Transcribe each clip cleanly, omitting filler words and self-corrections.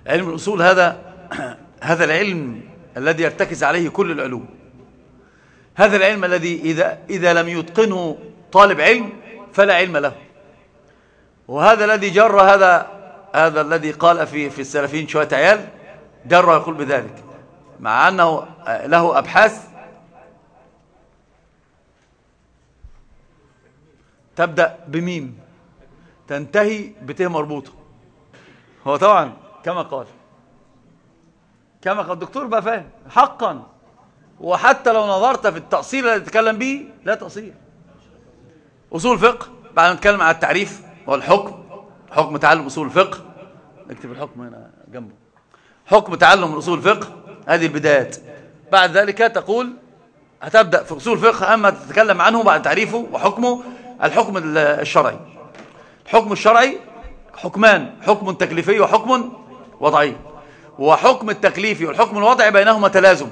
علم الأصول هذا هذا العلم الذي يرتكز عليه كل العلوم، هذا العلم الذي إذا لم يتقنه طالب علم فلا علم له. وهذا الذي جر هذا الذي قال في السلفيين شوية عيال، جر يقول بذلك مع أنه له أبحاث تبدأ بميم تنتهي بته مربوطة. هو طبعا كما قال الدكتور بقى فاهم حقا، وحتى لو نظرت في التأصيل الذي يتكلم به لا تأصيل. أصول فقه، بعد ما نتكلم على التعريف والحكم، حكم تعلم أصول الفقه، نكتب الحكم هنا جنبه، حكم تعلم أصول الفقه، هذه البدايات. بعد ذلك تقول هتبدأ في أصول الفقه أما تتكلم عنه بعد تعريفه وحكمه. الحكم الشرعي، الحكم الشرعي حكمان، حكم تكليفي وحكم وضعي، وحكم التكليفي والحكم الوضعي بينهما تلازم.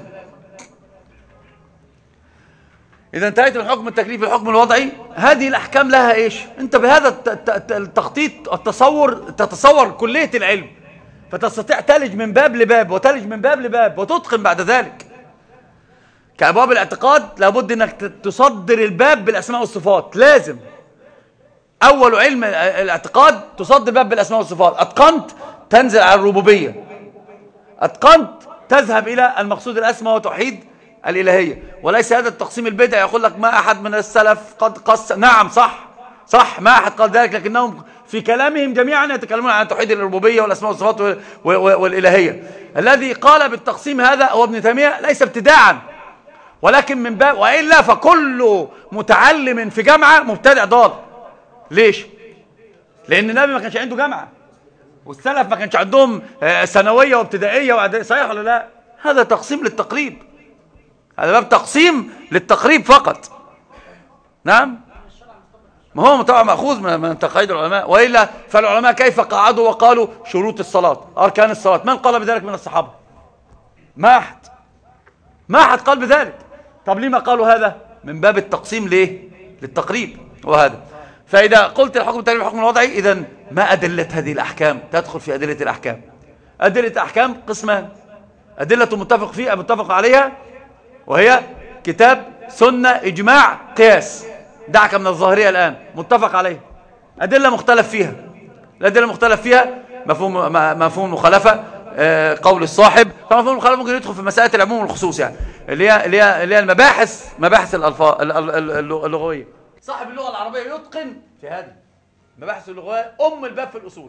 إذا انتهيت من الحكم التكليفي والحكم الوضعي، هذه الأحكام لها إيش؟ أنت بهذا التخطيط تتصور كلية العلم، فتستطيع تلج من باب لباب وتلج من باب لباب وتتقن بعد ذلك. كأبواب الاعتقاد لابد أنك تصدر الباب بالأسماء والصفات، لازم أول علم الاعتقاد تصدر باب بالأسماء والصفات. أتقنت تنزل على الربوبية، أتقنت تذهب إلى المقصود الأسمى وتوحيد الإلهية. وليس هذا التقسيم البدعي يقول لك ما أحد من السلف قد قسم. نعم صح ما أحد قال ذلك، لكنهم في كلامهم جميعا يتكلمون عن توحيد الربوبية والأسماء والصفات والإلهية. الذي قال بالتقسيم هذا هو ابن تيمية، ليس ابتداعا ولكن من باب، وإلا فكل متعلم في جامعة مبتدع ضال. ليش؟ لأن النبي ما كانش عنده جامعة، والسلف ما كانش عندهم ثانوية وابتدائية وإعدادية، صحيح ولا لا؟ هذا تقسيم للتقريب، هذا باب تقسيم للتقريب فقط. نعم، ما هو طبعا مأخوذ من تقايد العلماء، وإلا فالعلماء كيف قعدوا وقالوا شروط الصلاة، أركان الصلاة؟ من قال بذلك من الصحابة؟ ما أحد قال بذلك. طب لما قالوا هذا؟ من باب التقسيم ليه؟ للتقريب. وهذا فإذا قلت الحكم التكليفي والحكم الوضعي، إذن ما أدلة هذه الأحكام؟ تدخل في أدلة الأحكام. أدلة الأحكام قسمان: أدلة متفق عليها، وهي كتاب سنة إجماع قياس، دعك من الظاهرية الآن، متفق عليها. أدلة مختلف فيها، الأدلة المختلف فيها مفهوم مخالفة، قول الصاحب. فمفهوم المخالفة ممكن يدخل في مسألة العموم والخصوص، يعني اللي هي مباحث اللغوية. صاحب اللغة العربية يتقن في هذه مباحث اللغوية، الباب في الأصول،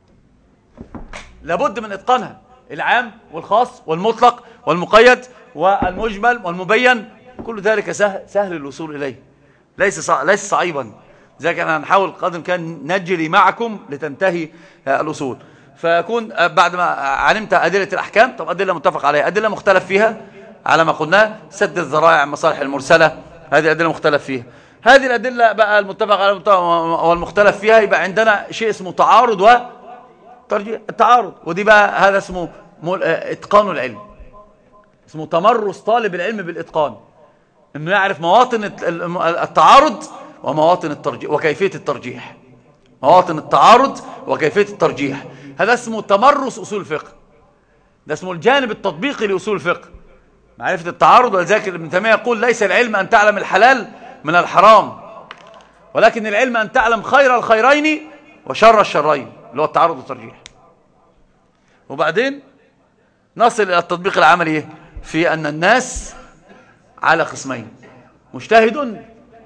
لابد من إتقانها، العام والخاص والمطلق والمقيد والمجمل والمبين، كل ذلك سهل الوصول إليه، ليس صعيبا. لذلك أنا هنحاول قدر كان نجري معكم لتنتهي الأصول، فيكون بعد ما علمت أدلة الأحكام. طب أدلة متفق عليها، أدلة مختلف فيها على ما قلنا، سد الذرائع، مصالح المرسلة، هذه أدلة مختلف فيها. هذه الأدلة بقى المتفق عليها والمختلف فيها، يبقى عندنا شيء اسمه تعارض وترجيح. التعارض، ودي بقى هذا اسمه إتقان العلم، اسمه تمرس طالب العلم بالإتقان، إنه يعرف مواطن التعارض ومواطن الترجيح وكيفية الترجيح، مواطن التعارض وكيفية الترجيح. هذا اسمه تمرس أصول الفقه، ده اسمه الجانب التطبيقي لأصول الفقه، معرفة التعارض. ولذلك ابن تيمية يقول ليس العلم أن تعلم الحلال من الحرام، ولكن العلم أن تعلم خير الخيرين وشر الشرين، اللي هو التعارض والترجيح. وبعدين نصل إلى التطبيق العملي في أن الناس على قسمين: مجتهد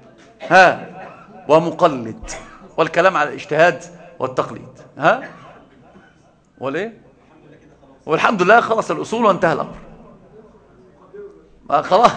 ومقلد، والكلام على الاجتهاد والتقليد. وليه؟ والحمد لله خلص الأصول وانتهى الأمر، خلاص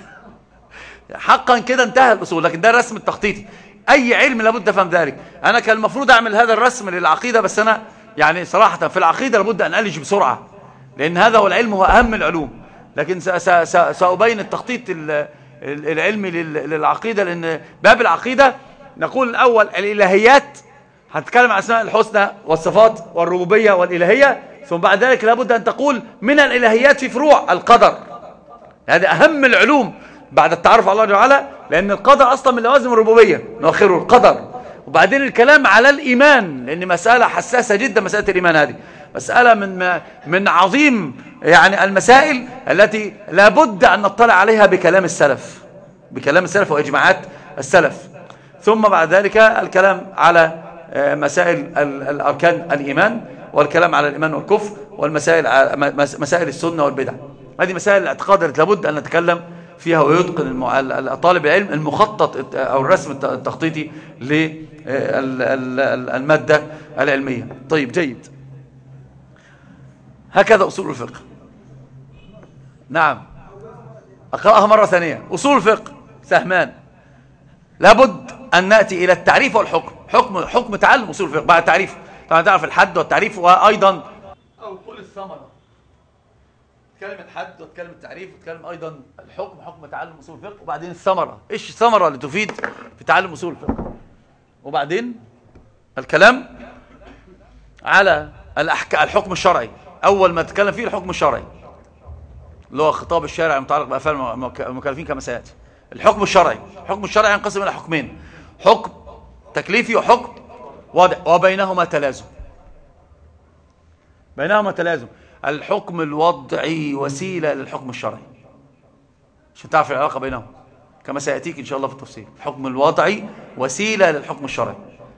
حقا كده انتهى الأصول. لكن ده الرسم التخطيطي، أي علم لابد أفهم ذلك. أنا كان المفروض أعمل هذا الرسم للعقيدة، بس أنا يعني صراحة في العقيدة لابد أن ألج بسرعة، لأن هذا هو العلم، هو أهم العلوم. لكن سأبين التخطيط العلمي للعقيدة، لأن باب العقيدة نقول الأول الإلهيات، هتتكلم عن أسماء الحسنى والصفات والربوبية والإلهية، ثم بعد ذلك لابد أن تقول من الإلهيات في فروع القدر. هذا أهم العلوم بعد التعرف على الله تعالى، لأن القدر أصلا من لوازم الربوبية، نؤخره القدر. وبعدين الكلام على الإيمان، لأن مسألة حساسة جدا مسألة الإيمان هذه. مسألة من عظيم يعني المسائل التي لابد أن نطلع عليها بكلام السلف، بكلام السلف وإجماعات السلف. ثم بعد ذلك الكلام على مسائل الأركان الإيمان، والكلام على الإيمان والكفر، والمسائل مسائل السنة والبدع. هذه مسائل الاعتقاد التي لابد أن نتكلم فيها، ويتقن طالب العلم المخطط أو الرسم التخطيطي للمادة العلمية. طيب جيد. هكذا أصول الفقه. نعم أقرأها مرة ثانية. أصول الفقه سهمان، لابد أن نأتي إلى التعريف والحكم. حكم تعلم أصول الفقه بعد التعريف. طبعا تعرف الحد والتعريف، وأيضا أو قول الثمرة، تكلم الحد وتكلم التعريف وتكلم أيضا الحكم، حكم تعلم أصول الفقه، وبعدين الثمرة، إيش الثمرة اللي تفيد في تعلم أصول الفقه، وبعدين الكلام على الحكم الشرعي. أول ما تتكلم فيه الحكم الشرعي اللي هو خطاب الشارع المتعلق بأفعال المكلفين كما سيأتي. الحكم الشرعي ينقسم إلى حكمين: حكم تكليفي وحكم وضع، وبينهما تلازم. الحكم الوضعي وسيلة للحكم الشرعي، عشان تعرف العلاقة بينهم كما سيأتيك إن شاء الله في التفصيل. الحكم الوضعي وسيلة للحكم الشرعي.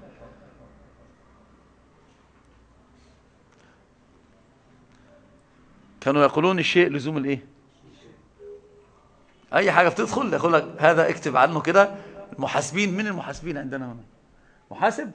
كانوا يقولون الشيء لزوم الايه؟ اي حاجة بتدخل يقول لك هذا اكتب عنه كده. المحاسبين، من المحاسبين عندنا هنا محاسب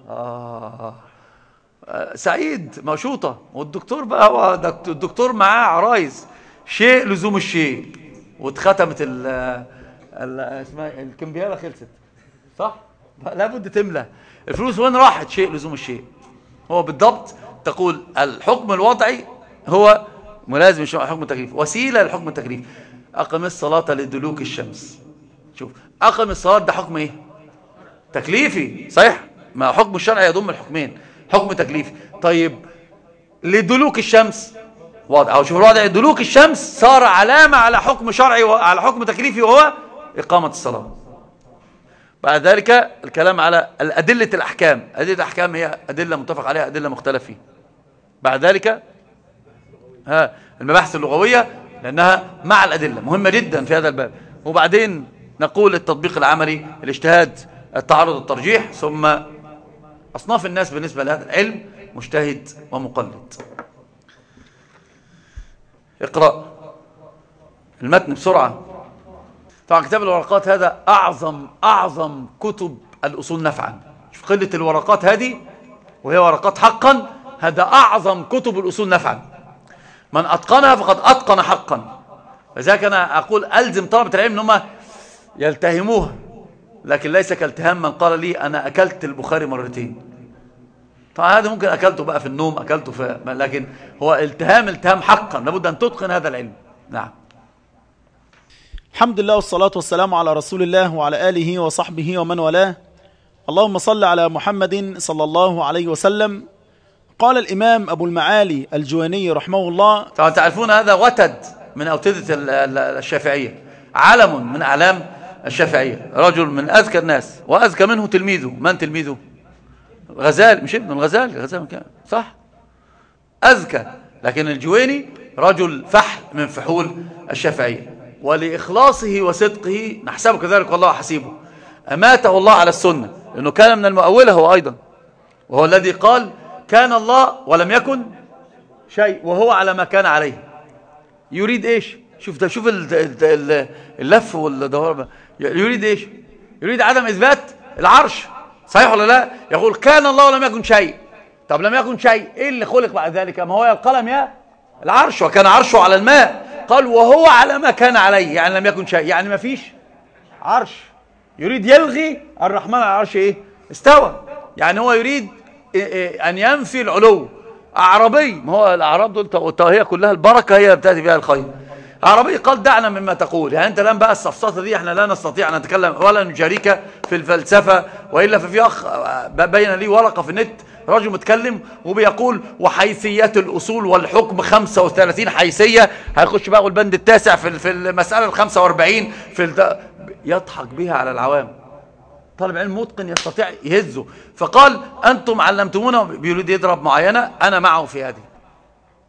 سعيد موشوطة، والدكتور بقى هو الدكتور معاه عرايز شيء لزوم الشيء، واتختمت اسمها الكمبيالة خلصت صح؟ لابد تملى الفلوس. وين راحت شيء لزوم الشيء؟ هو بالضبط تقول الحكم الوضعي هو ملازم الحكم التكليفي، وسيلة للحكم التكليفي. أقم الصلاة لدلوك الشمس. شوف، أقم الصلاة ده حكم إيه؟ تكليفي صحيح؟ ما حكم الشرع يضم الحكمين، حكم تكليفي. طيب لدلوك الشمس واضح، أو شوف الوضع، دلوك الشمس صار علامة على حكم شرعي وعلى حكم تكليفي، وهو إقامة الصلاة. بعد ذلك الكلام على أدلة الأحكام. أدلة الأحكام هي أدلة متفق عليها، أدلة مختلف فيها. بعد ذلك المباحث اللغوية، لأنها مع الأدلة مهمة جدا في هذا الباب. وبعدين نقول التطبيق العملي، الاجتهاد، التعارض، الترجيح. ثم أصناف الناس بالنسبة لهذا العلم: مجتهد ومقلد. اقرأ المتن بسرعة. طبعا كتاب الورقات هذا أعظم كتب الأصول نفعا. شوف قلة الورقات هذه، وهي ورقات حقا. هذا أعظم كتب الأصول نفعا. من أتقنها فقد أتقن حقا. لذلك أنا أقول ألزم طلبة العلم أنهم يلتهموها، لكن ليس كالتهام من قال لي أنا أكلت البخاري مرتين. طبعا هذا ممكن أكلته بقى في النوم، أكلته في، لكن هو التهام حقا. لابد أن تتقن هذا العلم. نعم. الحمد لله والصلاة والسلام على رسول الله وعلى آله وصحبه ومن والاه. اللهم صل على محمد صلى الله عليه وسلم. قال الإمام أبو المعالي الجويني رحمه الله. طبعا تعرفون هذا وتد من أوتدة الشافعية، علم من أعلام الشافعية، رجل من أذكى الناس، وأذكى منه تلميذه. من تلميذه؟ غزال، مش ابن الغزال، غزال صح، أذكى. لكن الجويني رجل فحل من فحول الشافعية، ولإخلاصه وصدقه نحسبه كذلك والله حسيبه. أماته الله على السنة، لأنه كان من المؤولة هو أيضا، وهو الذي قال كان الله ولم يكن شيء وهو على ما كان عليه. يريد ايش؟ شوف ده، شوف اللف والدوار. يريد ايش؟ يريد عدم اثبات العرش، صحيح ولا لا؟ يقول كان الله ولم يكن شيء. طب لم يكن شيء، ايه اللي خلق بعد ذلك؟ ما هو يا القلم يا العرش، وكان عرشه على الماء. قال وهو على ما كان عليه، يعني لم يكن شيء، يعني ما فيش عرش. يريد يلغي الرحمن على العرش ايه؟ استوى. يعني هو يريد أن ينفي العلو. أعرابي، ما هو الأعراب دول هي كلها البركة، هي بتأتي بها الخير. أعرابي قال دعنا مما تقول. يعني أنت الآن بقى الصفصفة دي احنا لا نستطيع أن نتكلم ولا نجاريك في الفلسفة، وإلا ففي أخ بين لي ورقة في النت، رجل متكلم وبيقول وحيثيات الأصول والحكم 35 حيثية. هيخش بقى البند التاسع في المسألة 45 يضحك بها على العوام. طالب علم متقن يستطيع يهزه. فقال أنتم علمتمونا، بيريد يضرب معينة، أنا معه في هذه.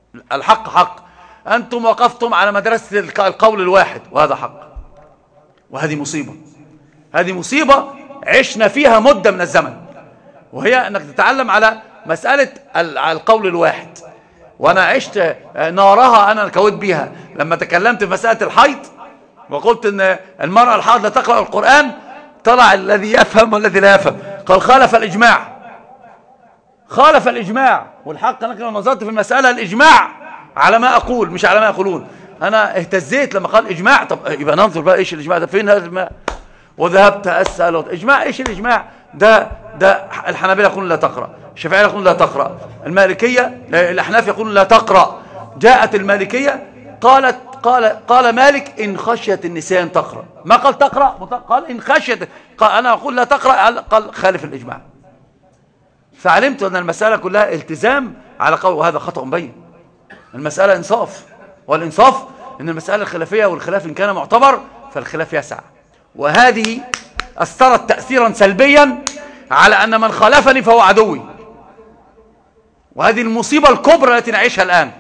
الحق حق. أنتم وقفتم على مدرسة القول الواحد، وهذا حق، وهذه مصيبة. هذه مصيبة عشنا فيها مدة من الزمن، وهي أنك تتعلم على مسألة القول الواحد. وأنا عشت نارها، أنا كويت بيها لما تكلمت في مسألة الحيض وقلت أن المرأة الحائض لا تقرأ القرآن. طلع الذي يفهم والذي لا يفهم، قال خالف الإجماع، خالف الإجماع. والحق أنا لو نظرت في المسألة الإجماع على ما أقول مش على ما يقولون. أنا اهتزيت لما قال إجماع. طب يبقى ننظر بقى إيش الإجماع ده، فين هذا الإجماع؟ وذهبت أسأل إجماع إيش الإجماع ده الحنابلة يقولون لا تقرأ، الشافعية يقولون لا تقرأ، المالكية الأحناف يقولون لا تقرأ. جاءت المالكية قال مالك إن خشيت النسيان تقرأ، ما قال تقرأ، قال إن خشيت. قال أنا أقول لا تقرأ، قال خالف الإجماع. فعلمت أن المسألة كلها التزام على قول، وهذا خطأ مبين. المسألة إنصاف، والإنصاف أن المسألة الخلافية، والخلاف إن كان معتبر فالخلاف يسع. وهذه أثرت تأثيرا سلبيا على أن من خالفني فهو عدوي، وهذه المصيبة الكبرى التي نعيشها الآن.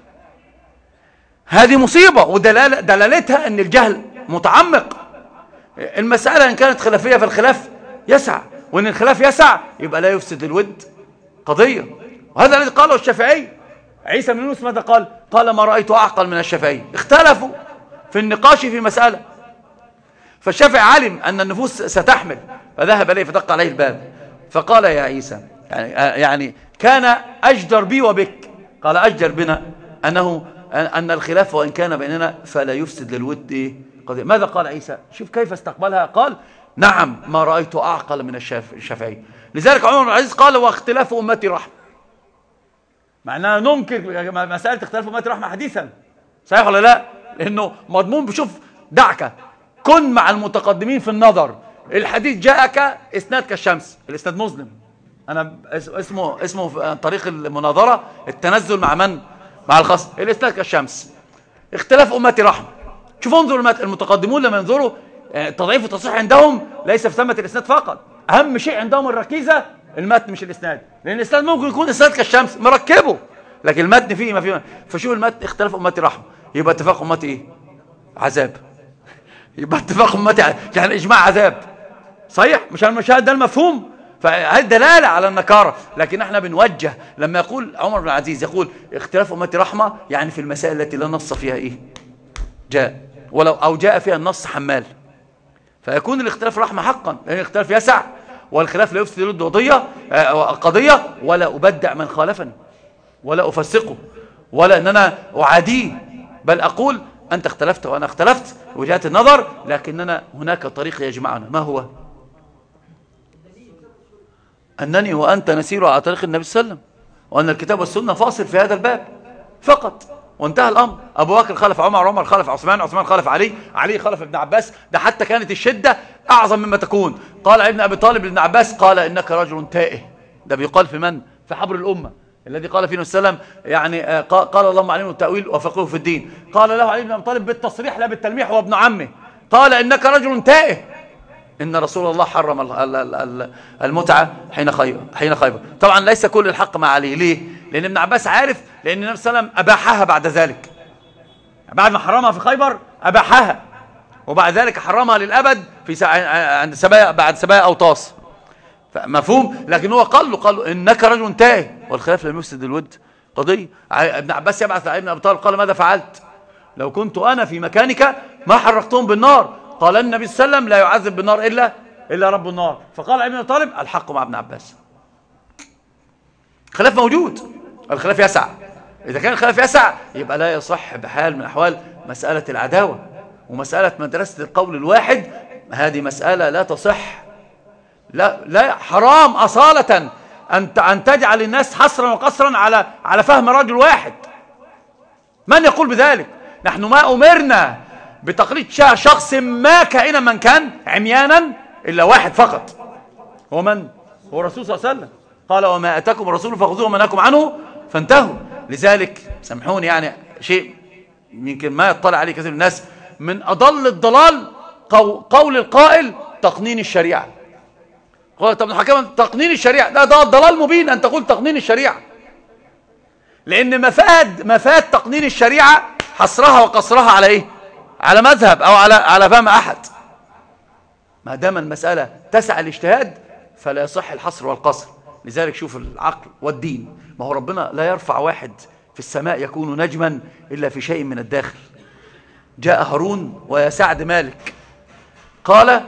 هذه مصيبة، ودلالتها أن الجهل متعمق. المسألة إن كانت خلافية فالخلاف يسع، وإن الخلاف يسع يبقى لا يفسد الود قضية. وهذا الذي قاله الشافعي. عيسى بن يونس ماذا قال؟ قال ما رأيت أعقل من الشافعي. اختلفوا في النقاش في مسألة، فالشافعي علم أن النفوس ستحمل، فذهب إليه فدق عليه الباب فقال يا عيسى، يعني كان أجدر بي وبك، قال أجدر بنا أن الخلاف وإن كان بيننا فلا يفسد للود قضية. ماذا قال عيسى؟ شوف كيف استقبلها، قال نعم ما رأيت أعقل من الشافعي. لذلك عمر بن العزيز قال واختلاف أمتي رحمة. معناها ننكر مسألة اختلاف أمتي رحمة حديثا، صحيح ولا لا؟ لأنه مضمون. بشوف دعك كن مع المتقدمين في النظر. الحديث جاءك إسناد كالشمس، الإسناد مسلم. أنا اسمه طريق المناظرة التنزل مع من؟ مع الخصم. الإسناد كالشمس، اختلاف أمتي رحمة. شوف انظروا المتقدمون لما ينظروا تضعيف التصحيح عندهم ليس في ثمة الإسناد فقط، أهم شيء عندهم الركيزة المتن مش الإسناد، لأن الإسناد ممكن يكون إسناد كالشمس مركبه، لكن المتن فيه ما فيه. فشوف المتن اختلاف أمتي رحمة، يبقى اتفاق أمتي إيه؟ عذاب. يبقى اتفاق أمتي يعني إجماع عذاب، صحيح؟ مش هذا المفهوم. فهذه دلالة على النكارة. لكن احنا بنوجه لما يقول عمر بن العزيز يقول اختلاف أمتي رحمة، يعني في المسائل التي لا نص فيها إيه؟ جاء ولو أو جاء فيها النص حمال، فيكون الاختلاف رحمة حقا، لأن الاختلاف يسع، والخلاف لا يفسد الود قضية، ولا أبدع من خالفني ولا أفسقه ولا أن أنا أعاديه، بل أقول أنت اختلفت وأنا اختلفت وجهات النظر، لكننا هناك طريق يجمعنا. ما هو؟ أنني وأنت نسير على طريق النبي صلى الله عليه وسلم، وأن الكتاب والسنة فاصل في هذا الباب فقط، وانتهى الأمر. أبو بكر خالف عمر، عمر خالف عثمان، عثمان خالف علي، علي خالف ابن عباس. ده حتى كانت الشدة أعظم مما تكون. قال ابن أبي طالب لابن عباس قال إنك رجل تائه. ده بيقال في من؟ في حبر الأمة الذي قال فيه السلام يعني قال اللهم علمه التأويل وفقهه في الدين. قال له علي بن أبي طالب بالتصريح لا بالتلميح وابن عمه، قال إنك رجل تائه. إن رسول الله حرم المتعة حين خيبر. طبعا ليس كل الحق مع علي. ليه؟ لأن ابن عباس عارف، لأن النبي صلى الله عليه وسلم أباحها بعد ذلك، بعد ما حرمها في خيبر أباحها، وبعد ذلك حرمها للأبد في عند سبايا، بعد سبايا أوطاس. مفهوم؟ لكن هو قال له إنك رجل تائه، والخلاف لم يفسد الود قضية. ابن عباس يبعث علي بن أبي طالب قال ماذا فعلت؟ لو كنت أنا في مكانك ما حرقتهم بالنار. قال النبي صلى الله عليه وسلم لا يعذب بالنار إلا رب النار. فقال علي بن أبي طالب الحق مع ابن عباس. خلاف موجود، الخلاف يسع. إذا كان الخلاف يسع يبقى لا يصح بحال من الأحوال مسألة العداوة، ومسألة مدرسة القول الواحد هذه مسألة لا تصح. لا حرام أصالة أن تجعل الناس حصرا وقصرا على فهم رجل واحد. من يقول بذلك؟ نحن ما أمرنا بتقليد شخص ما كائنا من كان عميانا إلا واحد فقط. هو من؟ هو الرسول صلى الله عليه وسلم. قال وما أتاكم الرسول فخذوه وما نهاكم عنه فانتهوا. لذلك سامحوني يعني شيء يمكن ما يطلع عليه كثير من الناس، من أضل الضلال قول القائل تقنين الشريعة. قال طب الحكام تقنين الشريعة، ده ضلال مبين أن تقول تقنين الشريعة. لأن مفاد تقنين الشريعة حصرها وقصرها على إيه؟ على مذهب أو على فهم أحد. ما دام المسألة تسعى الاجتهاد فلا يصح الحصر والقصر. لذلك شوف العقل والدين، ما هو ربنا لا يرفع واحد في السماء يكون نجما إلا في شيء من الداخل. جاء هارون ويا سعد مالك قال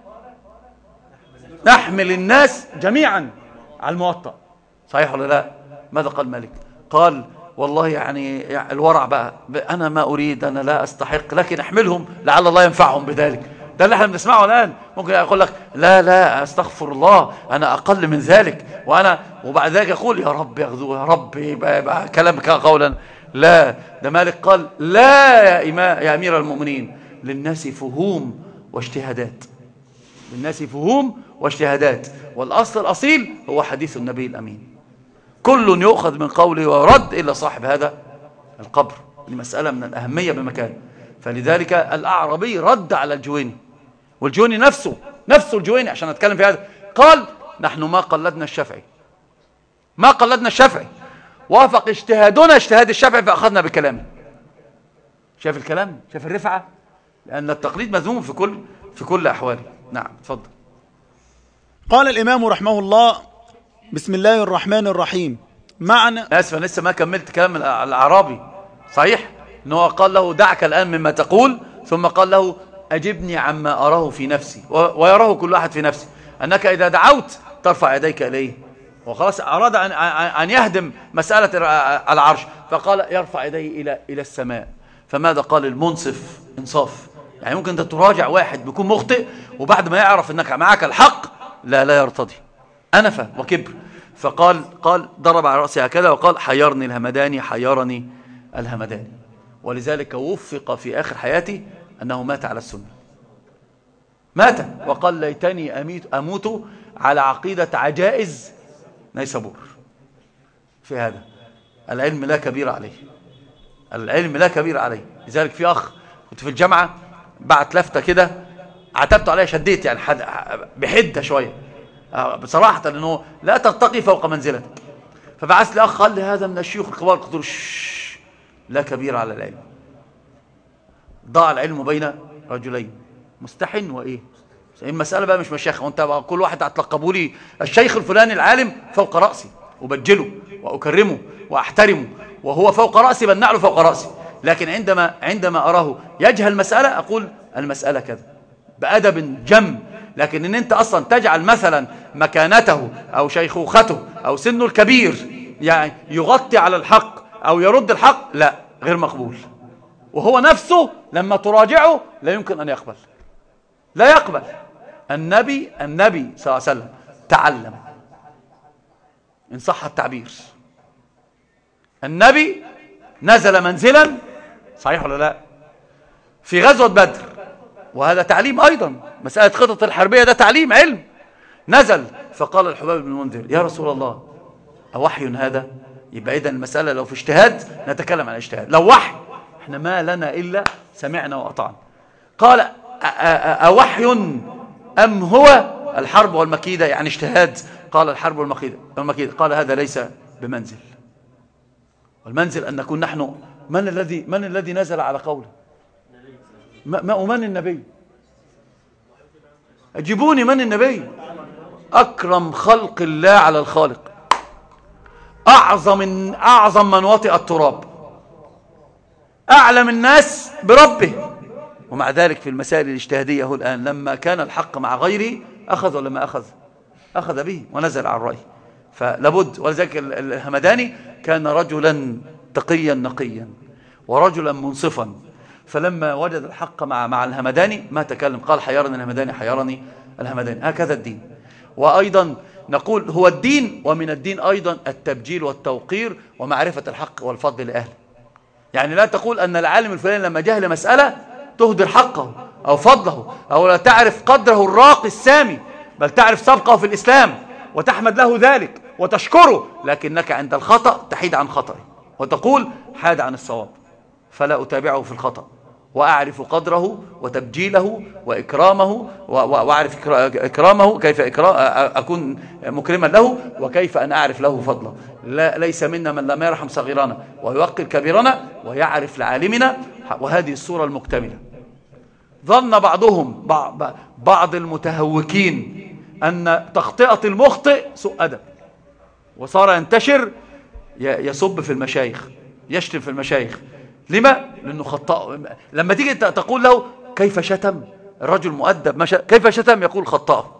نحمل الناس جميعا على الموطأ، صحيح ولا لا؟ ماذا قال مالك؟ قال والله يعني الورع بقى، أنا ما أريد، أنا لا أستحق، لكن أحملهم لعل الله ينفعهم بذلك. ده اللي احنا بنسمعه الآن. ممكن يقول لك لا أستغفر الله، أنا أقل من ذلك، وبعد ذلك يقول يا رب ياخذوه، يا رب يبقى كلام قولا. لا، ده مالك قال لا يا أمير المؤمنين، للناس فهوم واجتهادات، للناس فهوم واجتهادات، والأصل الأصيل هو حديث النبي الأمين، كل يؤخذ من قوله ويرد إلا صاحب هذا القبر. دي مسألة من الأهمية بمكان. فلذلك الأعرابي رد على الجويني، والجويني نفسه الجويني عشان أتكلم في هذا قال نحن ما قلدنا الشافعي، ما قلدنا الشافعي، وافق اجتهادنا اجتهاد الشافعي فأخذنا بكلامه. شاف الكلام، شاف الرفعة، لأن التقليد مذموم في كل أحواله. نعم تفضل. قال الإمام رحمه الله بسم الله الرحمن الرحيم. معنى آسف أنا لسه ما كملت كلام الأعرابي. صحيح أنه قال له دعك الآن مما تقول، ثم قال له أجبني عما أراه في نفسي ويراه كل واحد في نفسه، أنك إذا دعوت ترفع يديك إليه. وخلاص أراد أن يهدم مسألة العرش، فقال يرفع يديه إلى السماء. فماذا قال المنصف؟ إنصاف. يعني ممكن أنت تراجع واحد بيكون مخطئ وبعد ما يعرف أنك معك الحق لا يرتضي، أنف وكبر. فقال ضرب على رأسه هكذا وقال حيرني الهمداني، حيرني الهمداني. ولذلك وفق في آخر حياته أنه مات على السنة، مات وقال ليتني أموت على عقيدة عجائز نيسابور. في هذا العلم لا كبير عليه، العلم لا كبير عليه. لذلك في أخ كنت في الجامعة بعت لفتة كده عتبت عليها، شديت يعني بحدة شوية بصراحة، لأنه لا ترتقي فوق منزلتك. فبعث لي أخ قال لي هذا من الشيوخ الكبار، قلت له لا كبير على العلم. ضاع العلم بين رجلين، مستحن وإيه. المسألة بقى مش مشايخ، وانت كل واحد هتلقبوا لي الشيخ الفلاني العالم فوق رأسي، وبجله وأكرمه وأحترمه، وهو فوق رأسي بل نعله فوق رأسي. لكن عندما أراه يجهل مسألة أقول المسألة كذا بأدب جم. لكن ان انت اصلا تجعل مثلا مكانته او شيخوخته او سنه الكبير يعني يغطي على الحق او يرد الحق، لا، غير مقبول. وهو نفسه لما تراجعه لا يمكن ان يقبل، لا يقبل. النبي صلى الله عليه وسلم تعلم، ان صح التعبير. النبي نزل منزلا، صحيح ولا لا، في غزوة بدر، وهذا تعليم أيضا. مسألة خطط الحربية ده تعليم علم. نزل فقال الحباب بن المنذر يا رسول الله أوحي هذا؟ يبقى إذن المسألة لو في اجتهاد نتكلم عن اجتهاد، لو وحي احنا ما لنا إلا سمعنا وأطعنا. قال أوحي أم هو الحرب والمكيدة؟ يعني اجتهاد. قال الحرب والمكيدة. قال هذا ليس بمنزل، والمنزل أن نكون نحن من الذي نزل على قوله؟ ومن النبي؟ أجيبوني، من النبي؟ أكرم خلق الله على الخالق، أعظم من وطئ التراب، أعلم الناس بربه. ومع ذلك في المسائل الاجتهادية هو الآن لما كان الحق مع غيره أخذ ولا ما أخذ به ونزل على الرأي. فلابد. ولذلك الهمداني كان رجلا تقيا نقيا ورجلا منصفا، فلما وجد الحق مع الهمداني ما تكلم، قال حيرني الهمداني، حيرني الهمداني. هكذا الدين. وأيضا نقول هو الدين، ومن الدين أيضا التبجيل والتوقير ومعرفة الحق والفضل لأهله. يعني لا تقول أن العالم الفلاني لما جهل مسألة تهدر حقه أو فضله، أو لا تعرف قدره الراقي السامي، بل تعرف سبقه في الإسلام وتحمد له ذلك وتشكره، لكنك عند الخطأ تحيد عن خطأه وتقول حاد عن الصواب فلا أتابعه في الخطأ، وأعرف قدره وتبجيله وإكرامه، وأعرف إكرامه كيف أكون مكرما له، وكيف أن أعرف له فضله. ليس منا من لم يرحم صغيرنا ويوقر كبيرنا ويعرف لعالمنا. وهذه الصورة المكتملة. ظن بعضهم بعض المتهوكين أن تخطئة المخطئ سوء أدب، وصار ينتشر يصب في المشايخ، يشتم في المشايخ. لما؟ لأنه خطأ. لما تيجي تقول له كيف شتم الرجل مؤدب، كيف شتم؟ يقول خطأه.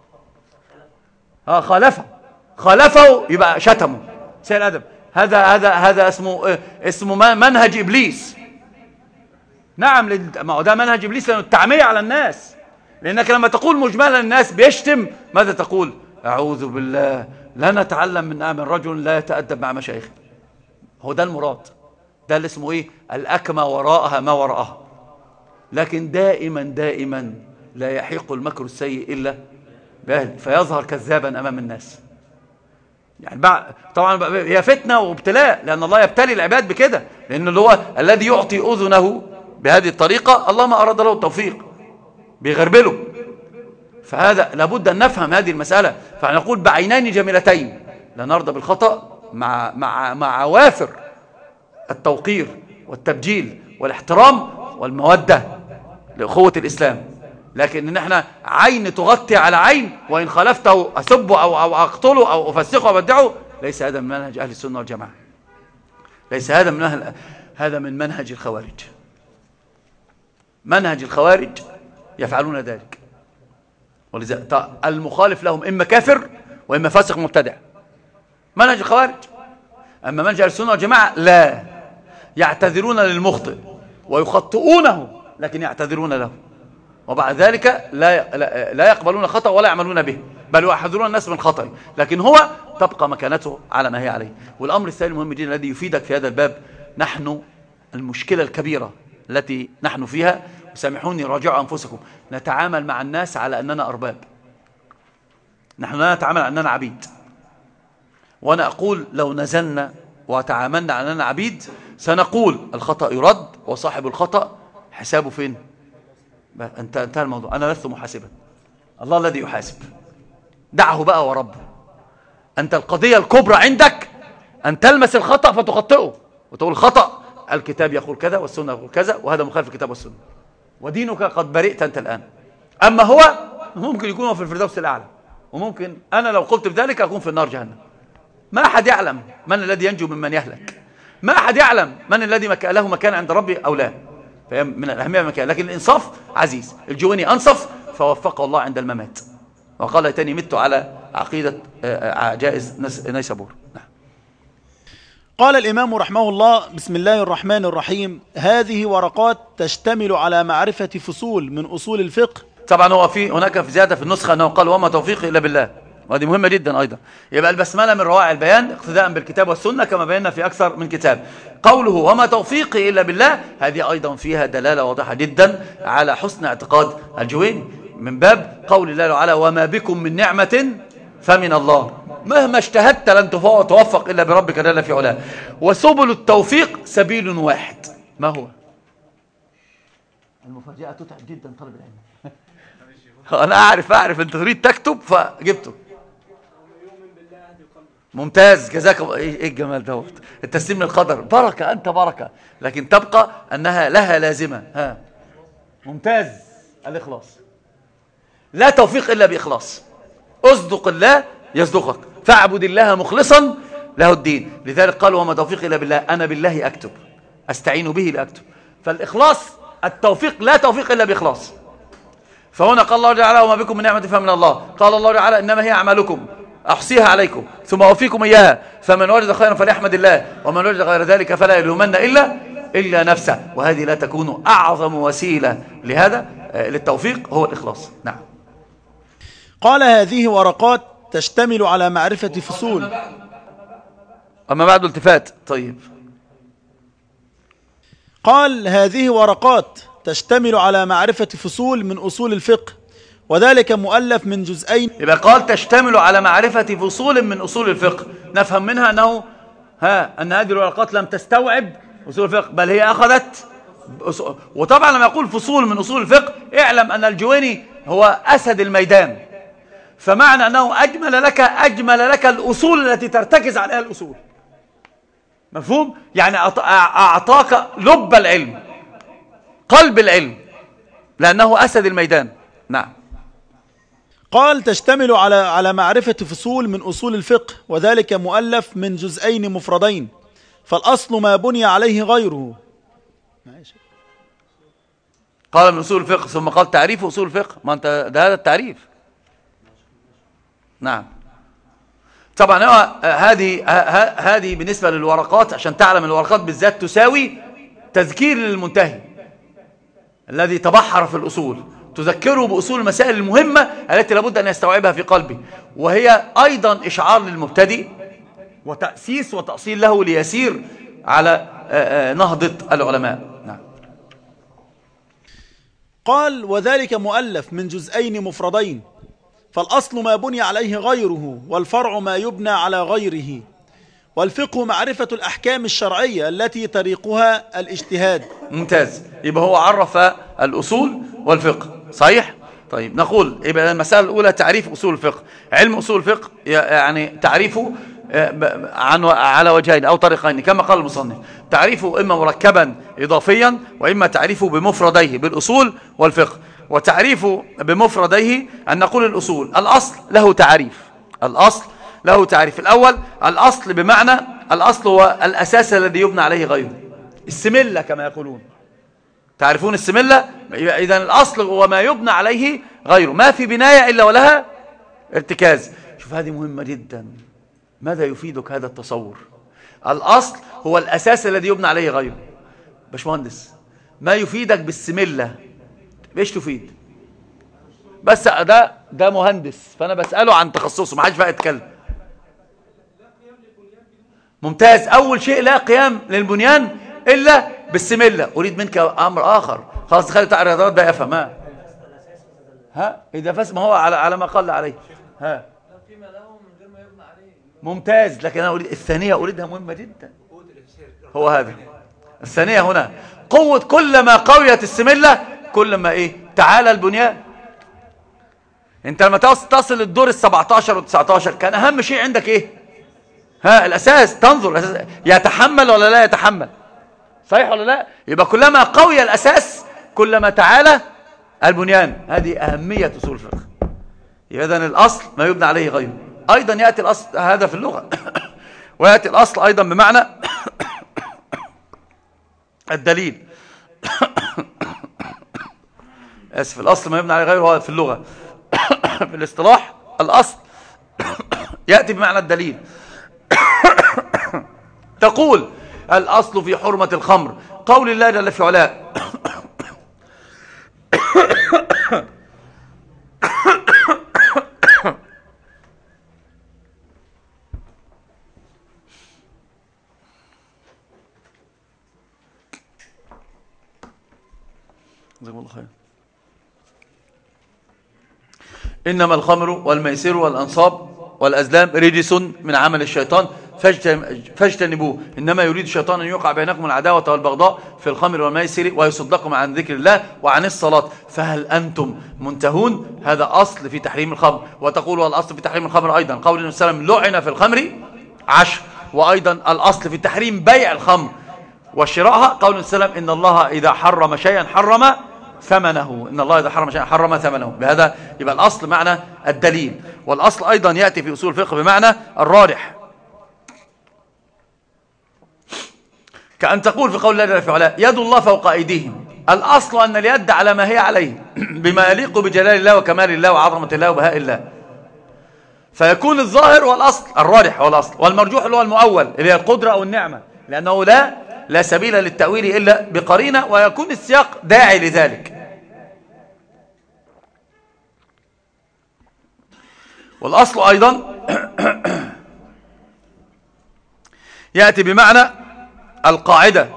خالفه يبقى شتمه، سيء الأدب. هذا اسمه منهج إبليس. نعم، ما هو ده منهج إبليس، لأنه التعمية على الناس. لأنك لما تقول مجملا الناس بيشتم، ماذا تقول؟ أعوذ بالله، لا نتعلم من رجل لا يتأدب مع مشايخه. هو ده المراد، ده اللي اسمه ايه؟ الأكمى وراءها ما وراءها. لكن دائما لا يحيق المكر السيء إلا بأهله، فيظهر كذابا أمام الناس. يعني طبعا هي فتنة وابتلاء، لأن الله يبتلي العباد بكده، لأن اللي هو الذي يعطي أذنه بهذه الطريقة الله ما أراد له التوفيق، بيغربله. فهذا لابد أن نفهم هذه المسألة. فنقول بعينين جميلتين، لا نرضى بالخطأ مع وافر التوقير والتبجيل والاحترام والمودة لأخوة الإسلام. لكن إن احنا عين تغطي على عين، وإن خالفته أسبه أو أقتله أو أفسقه أو أبدعه، ليس هذا من منهج أهل السنة والجماعة. ليس هذا من منهج الخوارج. منهج الخوارج يفعلون ذلك، ولذا المخالف لهم إما كافر وإما فاسق مبتدع. منهج الخوارج. أما منهج أهل السنة والجماعة لا، يعتذرون للمخطئ ويخطئونه، لكن يعتذرون له، وبعد ذلك لا يقبلون خطأ ولا يعملون به، بل يحذرون الناس من خطأ، لكن هو تبقى مكانته على ما هي عليه. والأمر الثاني المهم جدا الذي يفيدك في هذا الباب، نحن المشكلة الكبيرة التي نحن فيها، وسامحوني راجعوا أنفسكم، نتعامل مع الناس على أننا أرباب. نحن لا نتعامل على أننا عبيد. وأنا أقول لو نزلنا وتعاملنا على أننا عبيد، سنقول الخطأ يرد، وصاحب الخطأ حسابه فين؟ انتهى الموضوع. أنا لست محاسبا، الله الذي يحاسب، دعه بقى وربه. أنت القضية الكبرى عندك أن تلمس الخطأ فتخطئه، وتقول الخطأ الكتاب يقول كذا والسنة يقول كذا، وهذا مخالف الكتاب والسنة، ودينك قد برئت أنت الآن. أما هو ممكن يكون في الفردوس الأعلى، وممكن أنا لو قلت بذلك أكون في النار جهنم. ما أحد يعلم من الذي ينجو ممن يهلك، ما أحد يعلم من الذي له مكان عند ربي أو لا. من الأهمية مكان، لكن الإنصاف عزيز. الجويني أنصف فوفقه الله عند الممات، وقال ليتني مت على عقيدة عجائز نيسابور. قال الإمام رحمه الله: بسم الله الرحمن الرحيم. هذه ورقات تشتمل على معرفة فصول من أصول الفقه. طبعا هو هناك في زيادة في النسخة أنه قال وما توفيقي إلا بالله، وهذه مهمة جدا أيضا. يبقى البسملة من روائع البيان اقتداء بالكتاب والسنة كما بينا في أكثر من كتاب. قوله وما توفيقي إلا بالله، هذه أيضا فيها دلالة واضحة جدا على حسن اعتقاد الجويني، من باب قول الله تعالى وما بكم من نعمة فمن الله، مهما اجتهدت لن توفق إلا بربك جل في علاه. وسبل التوفيق سبيل واحد. ما هو؟ المفاجأة تتعب جدا طالب العلم. أنا أعرف أنت تريد تكتب فجبته. ممتاز، جزاك الله. إيه الجمال دوت، التسليم للقدر، بركة، أنت بركة، لكن تبقى أنها لها لازمة. ممتاز. الإخلاص، لا توفيق إلا بإخلاص. أصدق الله يصدقك، فاعبد الله مخلصا له الدين. لذلك قال وما توفيق إلا بالله، أنا بالله أكتب، أستعين به لأكتب. فالإخلاص التوفيق، لا توفيق إلا بإخلاص. فهنا قال الله تعالى وما بكم من نعمة فمن الله. قال الله تعالى إنما هي أعمالكم أحصيها عليكم ثم أوفيكم إياها، فمن وجد خيرا فليحمد الله، ومن وجد غير ذلك فلا يلومن إلا نفسه. وهذه لا تكون أعظم وسيلة لهذا للتوفيق هو الإخلاص. نعم. قال هذه ورقات تشتمل على معرفة فصول. أما بعد التفات. طيب، قال هذه ورقات تشتمل على معرفة فصول من أصول الفقه، وذلك مؤلف من جزئين. يبقى قال تشتمل على معرفة فصول من أصول الفقه، نفهم منها أنه أن هذه الورقات لم تستوعب أصول الفقه، بل هي أخذت وطبعا لما يقول فصول من أصول الفقه اعلم أن الجويني هو أسد الميدان، فمعنى أنه أجمل لك الأصول التي ترتكز عليها الأصول. مفهوم؟ يعني أعطاك لب العلم، قلب العلم، لأنه أسد الميدان. نعم. قال تشتمل على معرفة فصول من أصول الفقه، وذلك مؤلف من جزئين مفردين، فالأصل ما بني عليه غيره. قال من أصول الفقه ثم قال تعريف أصول الفقه. ما أنت ده هذا التعريف. نعم. طبعا هذه بالنسبة للورقات، عشان تعلم الورقات بالذات تساوي تذكير للمنتهي الذي تبحر في الأصول، تذكره بأصول المسائل المهمة التي لابد أن يستوعبها في قلبه، وهي أيضا إشعار للمبتدئ وتأسيس وتأصيل له ليسير على نهضة العلماء. نعم. قال وذلك مؤلف من جزئين مفردين، فالأصل ما بني عليه غيره، والفرع ما يبنى على غيره. والفقه معرفة الأحكام الشرعية التي طريقها الاجتهاد. ممتاز. يبقى هو عرف الأصول والفقه، صحيح؟ طيب نقول يبقى المسألة الأولى تعريف أصول الفقه. علم أصول الفقه يعني تعريفه على وجهين أو طريقين كما قال المصنف. تعريفه إما مركبا إضافيا، وإما تعريفه بمفرديه بالأصول والفقه. وتعريفه بمفرديه أن نقول الأصول الأصل له تعريف. الأصل له تعريف. الأول الأصل بمعنى الأصل هو الأساس الذي يبنى عليه غيره، السملة كما يقولون. تعرفون السملة؟ إذن الأصل هو ما يبنى عليه غيره، ما في بناية إلا ولها ارتكاز. شوف هذه مهمة جدا. ماذا يفيدك هذا التصور؟ الأصل هو الأساس الذي يبنى عليه غيره. باشمهندس، ما يفيدك بالسملة ايش تفيد؟ بس ده مهندس، فأنا بسأله عن تخصصه، ما حدش بقى يتكلم. ممتاز. أول شيء لا قيام للبنيان إلا بالسملة. أريد منك أمر آخر. خلاص تخلي بتاع الرياضيات ده يفهم. إذا فاس ما هو على ما قال عليه. ممتاز. لكن أنا أريد الثانية، أريدها مهمة جدا. هو هذا الثانية هنا قوة. كلما قويت السملة كلما تعالى البنيان. انت لما تصل الدور 17 و19 كان أهم شيء عندك الأساس. تنظر الأساس يتحمل ولا لا يتحمل، صحيح ولا لا؟ يبقى كلما قوي الأساس كلما تعالى البنيان. هذه أهمية أصول الفقه. إذن الأصل ما يبنى عليه غيره. أيضا يأتي الأصل هذا في اللغة ويأتي الأصل أيضا بمعنى الدليل. آسف. الأصل ما يبنى عليه غيره في اللغة. في الاصطلاح الأصل يأتي بمعنى الدليل. تقول الأصل في حرمة الخمر قول الله جل في علاه جزاكم الله خير. إنما الخمر والميسر والأنصاب والأزلام رجس من عمل الشيطان فاجتنبوه إنما يريد الشيطان أن يوقع بينكم العداوة والبغضاء في الخمر والميسر ويصدكم عن ذكر الله وعن الصلاة فهل أنتم منتهون. هذا أصل في تحريم الخمر. وتقول والأصل في تحريم الخمر أيضا قول النبي صلى الله عليه وسلم لعن في الخمر 10. وأيضا الأصل في تحريم بيع الخمر وشراءها قول النبي صلى الله عليه وسلم إن الله إذا حرم شيئا حرم ثمنه. إن الله إذا حرم شيئا حرم ثمنه. بهذا يبقى الأصل معنى الدليل. والأصل أيضا يأتي في أصول الفقه بمعنى الراجح، كأن تقول في قول الله جل في علاه يد الله فوق أيديهم. الأصل أن اليد على ما هي عليه بما يليق بجلال الله وكمال الله وعظمة الله وبهاء الله، فيكون الظاهر والأصل الراجح والأصل، والمرجوح اللي هو المؤول اللي هي القدرة أو النعمة، لأنه لا سبيل للتأويل إلا بقرينة، ويكون السياق داعي لذلك. والأصل أيضا يأتي بمعنى القاعدة،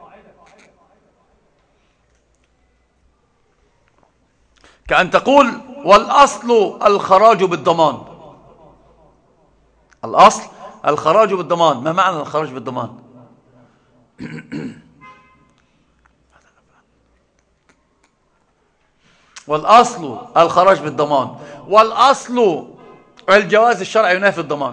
كأن تقول والأصل الخراج بالضمان. الأصل الخراج بالضمان. ما معنى الخراج بالضمان؟ والأصل الخراج بالضمان، والأصل الجواز الشرعي ينافي الضمان.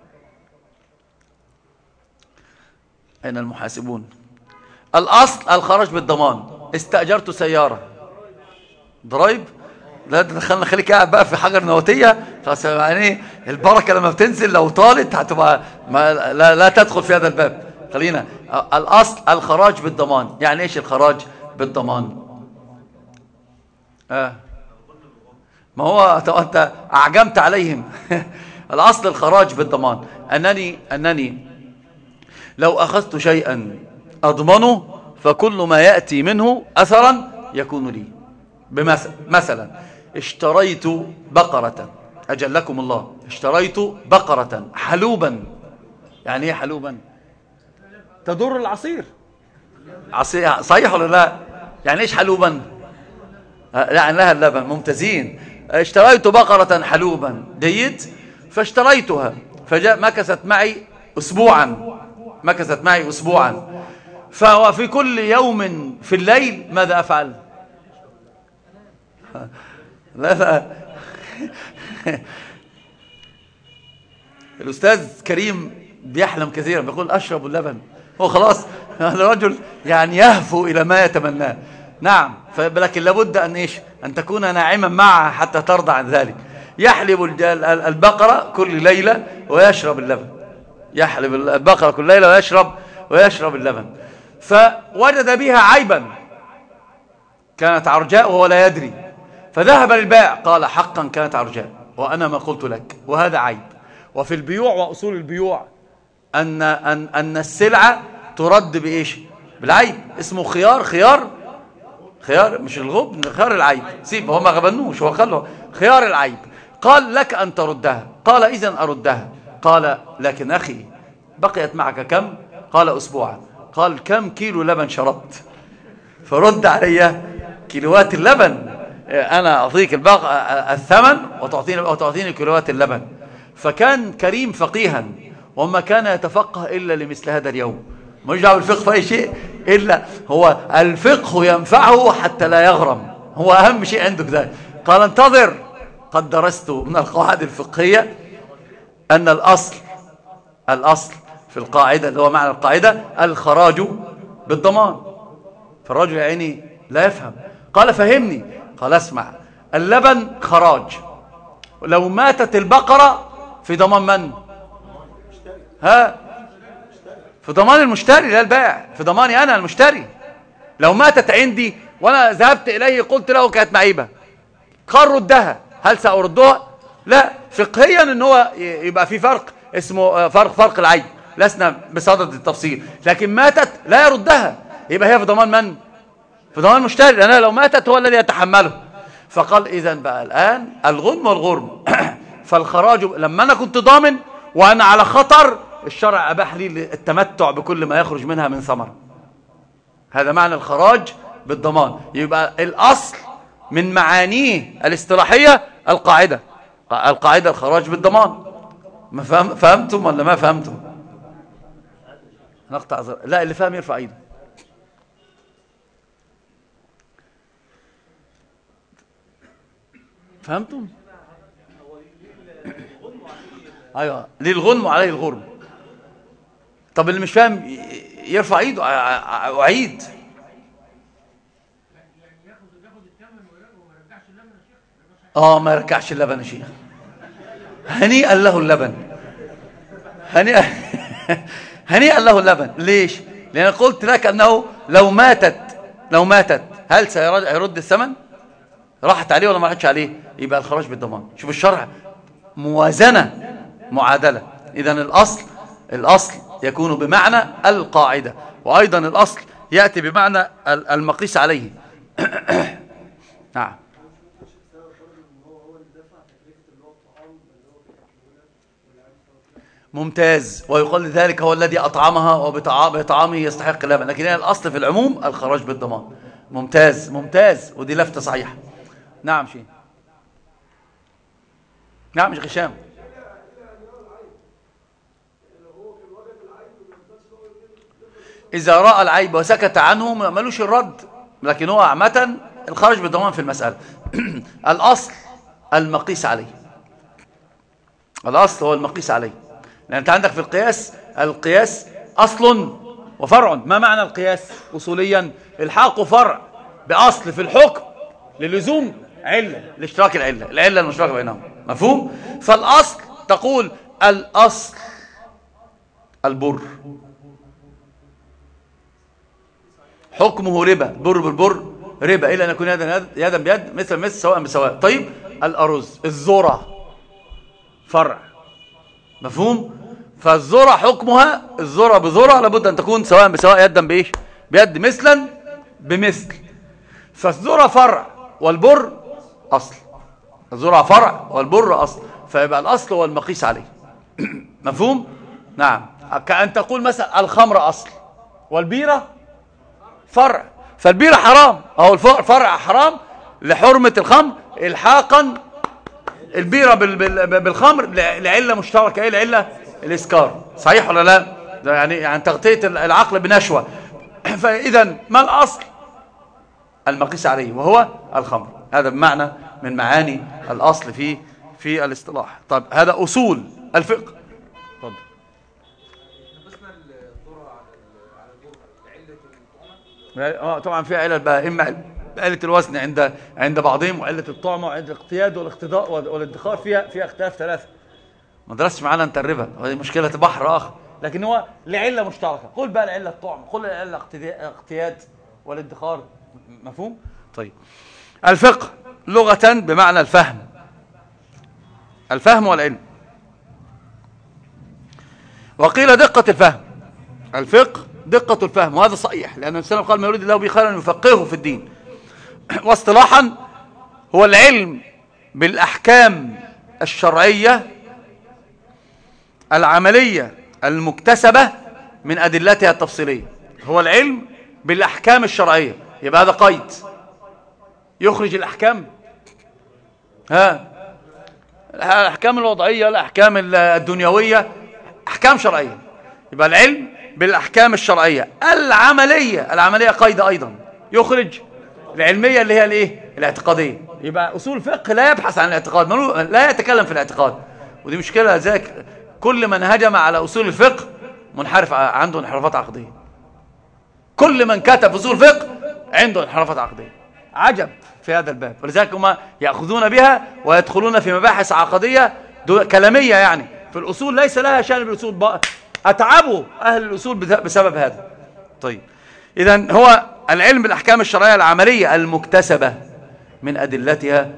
أين المحاسبون؟ الأصل الخراج بالضمان. استأجرت سيارة، ضرايب؟ لا دخلنا، خليك قاعد بقى في حجر نواتية خلاص. يعني البركة لما بتنزل لو طالت هتبقى لا تدخل في هذا الباب. خلينا الأصل الخراج بالضمان. يعني إيش الخراج بالضمان؟ ما هو أنت أعجمت عليهم. الأصل الخراج بالضمان، أنني لو أخذت شيئا أضمنه فكل ما يأتي منه أثرا يكون لي. مثلا اشتريت بقرة، أجلكم الله، اشتريت بقرة حلوبا. يعني ايه حلوبا؟ تضر العصير. عصير صحيح ولا لا؟ يعني ايش حلوبا؟ يعني لها اللبن. ممتازين. اشتريت بقرة حلوبا، جيد. فاشتريتها فجاء مكثت معي أسبوعا، ففي كل يوم في الليل ماذا أفعل؟ لا الأستاذ كريم بيحلم كثيرا، بيقول أشرب اللبن. هو خلاص الرجل يعني يهفو إلى ما يتمناه. نعم، لكن لابد أن تكون ناعما معها حتى ترضى عن ذلك. يحلب البقرة كل ليلة ويشرب اللبن، يحلب البقرة كل ليلة ويشرب اللبن. فوجد بها عيبا، كانت عرجاء وهو لا يدري، فذهب للبائع قال حقا كانت عرجاء وأنا ما قلت لك، وهذا عيب. وفي البيوع وأصول البيوع أن السلعة ترد بإيش؟ بالعيب. اسمه خيار مش الغبن، خيار العيب. سيب، هو ما غبنوش، هو خلوا خيار العيب. قال لك أن تردها. قال إذن أردها. قال لكن أخي بقيت معك كم؟ قال أسبوعا. قال كم كيلو لبن شربت؟ فرد علي كيلوات اللبن، أنا أعطيك الثمن وتعطيني كيلوات اللبن. فكان كريم فقيها، وما كان يتفقه إلا لمثل هذا اليوم. مش دعوه بالفقه في أي شيء، إلا هو الفقه ينفعه حتى لا يغرم، هو أهم شيء عنده كذا. قال انتظر، قد درست من القواعد الفقهية أن الأصل في القاعدة، اللي هو معنى القاعدة الخراج بالضمان. فالرجل يا عيني لا يفهم. قال فهمني. قال اسمع، اللبن خراج، لو ماتت البقرة في ضمان من؟ في ضمان المشتري، لا البائع، في ضماني أنا المشتري. لو ماتت عندي وأنا ذهبت إليه قلت له كانت معيبة، قال ردها، هل سأردها؟ لا. فقهيا ان هو يبقى في فرق اسمه فرق العيب، لسنا بصدد التفصيل، لكن ماتت لا يردها، يبقى هي في ضمان من؟ في ضمان المشتري، لأنها لو ماتت هو الذي يتحمله. فقال إذن بقى الآن الغنم والغرم. فالخراج لما أنا كنت ضامن وأنا على خطر، الشرع أباح لي التمتع بكل ما يخرج منها من ثمر. هذا معنى الخراج بالضمان. يبقى الأصل من معانيه الاصطلاحية القاعدة الخراج بالضمان. ما فهمتم ولا ما فهمتم؟ نقطع زر. لا، اللي فاهم يرفع ايده. فهمتم؟ ايوه، ليه الغنم وعليه الغرم. طب اللي مش فاهم يرفع ايده. اعيد. ما يرجعش اللبن يا شيخ. هنيئا له اللبن، هنيئا له اللبن. ليش؟ لأن قلت لك أنه لو ماتت هل سيرد الثمن؟ راحت عليه ولا ما راحتش عليه؟ يبقى الخراج بالضمان. شوف الشرع موازنة، معادلة. إذن الأصل يكون بمعنى القاعدة، وأيضا الأصل يأتي بمعنى المقيس عليه. نعم. ممتاز. ويقال ذلك هو الذي أطعمها وبطعامه يستحق اللبن، لكن الأصل في العموم الخراج بالضمان. ممتاز ممتاز، ودي لفتة صحيحة. نعم شيء. نعم شيخ هشام. إذا رأى العيب وسكت عنه ملوش الرد، لكن هو عامة الخراج بالضمان في المسألة. الأصل المقيس عليه. الأصل هو المقيس عليه، لأن أنت عندك في القياس أصل وفرع. ما معنى القياس أصوليا؟ الحاق فرع بأصل في الحكم للزوم علة، لاشتراك العلة المشتركة بينهم. مفهوم؟ فالأصل تقول الأصل البر حكمه ربا، بر بالبر ربا، إلا أن يكون يدا بيد مثل مثل سواء بسواء. طيب الأرز، الذرة فرع. مفهوم؟ فالذرة حكمها الذرة بذرة لابد أن تكون سواء بسواء، يدا بإيش؟ بيد، مثلا بمثل. فالذرة فرع والبر أصل. الذرة فرع والبر أصل، فيبقى الأصل هو المقيس عليه. مفهوم؟ نعم. كأن تقول مثلا الخمر أصل والبيرة فرع، فالبيرة حرام، أو الفرع حرام لحرمة الخمر، الحاقا البيرة بالخمر لعلة مشتركة. ايه العلة؟ الإسكار. صحيح ولا لا؟ ده يعني تغطية العقل بنشوة. فإذا ما الأصل؟ المقيس عليه، وهو الخمر. هذا بمعنى من معاني الأصل في الاصطلاح. طيب هذا أصول الفقه. اتفضل. طبعا في علل بقى، اما علة الوزن عند بعضهم، وعلة الطعم، وعلة الاقتياد والاقتضاء والادخار، فيها اختلاف ثلاثة. ما درستش معانا انت الربا، وهذه مشكلة بحر اخر، لكن هو لعلة مشتركة. قل بقى العلة الطعم، قل العلة الاقتياد والادخار. مفهوم؟ طيب الفقه لغة بمعنى الفهم والعلم. وقيل دقة الفهم. الفقه دقة الفهم، وهذا صحيح، لأن الإنسان قال ما يريد الله به خيرا يفقهه في الدين. واصطلاحا هو العلم بالأحكام الشرعية العملية المكتسبة من أدلتها التفصيلية. هو العلم بالأحكام الشرعية، يبقى هذا قيد يخرج الأحكام، الأحكام الوضعية، الأحكام الدنيوية، أحكام شرعية. يبقى العلم بالأحكام الشرعية العملية قيد أيضا يخرج العلمية اللي هي الايه؟ الاعتقادية. يبقى أصول الفقه لا يبحث عن الاعتقاد، لا يتكلم في الاعتقاد، ودي مشكلة. ذاك كل من هجم على أصول الفقه منحرف، عنده انحرافات عقدية. كل من كتب أصول الفقه عنده انحرافات عقدية. عجب في هذا الباب، ولذلك هم يأخذون بها ويدخلون في مباحث عقدية كلامية، يعني في الأصول ليس لها شأن بالأصول. أتعبوا أهل الأصول بسبب هذا. طيب إذن هو العلم بالأحكام الشرعية العملية المكتسبة من أدلتها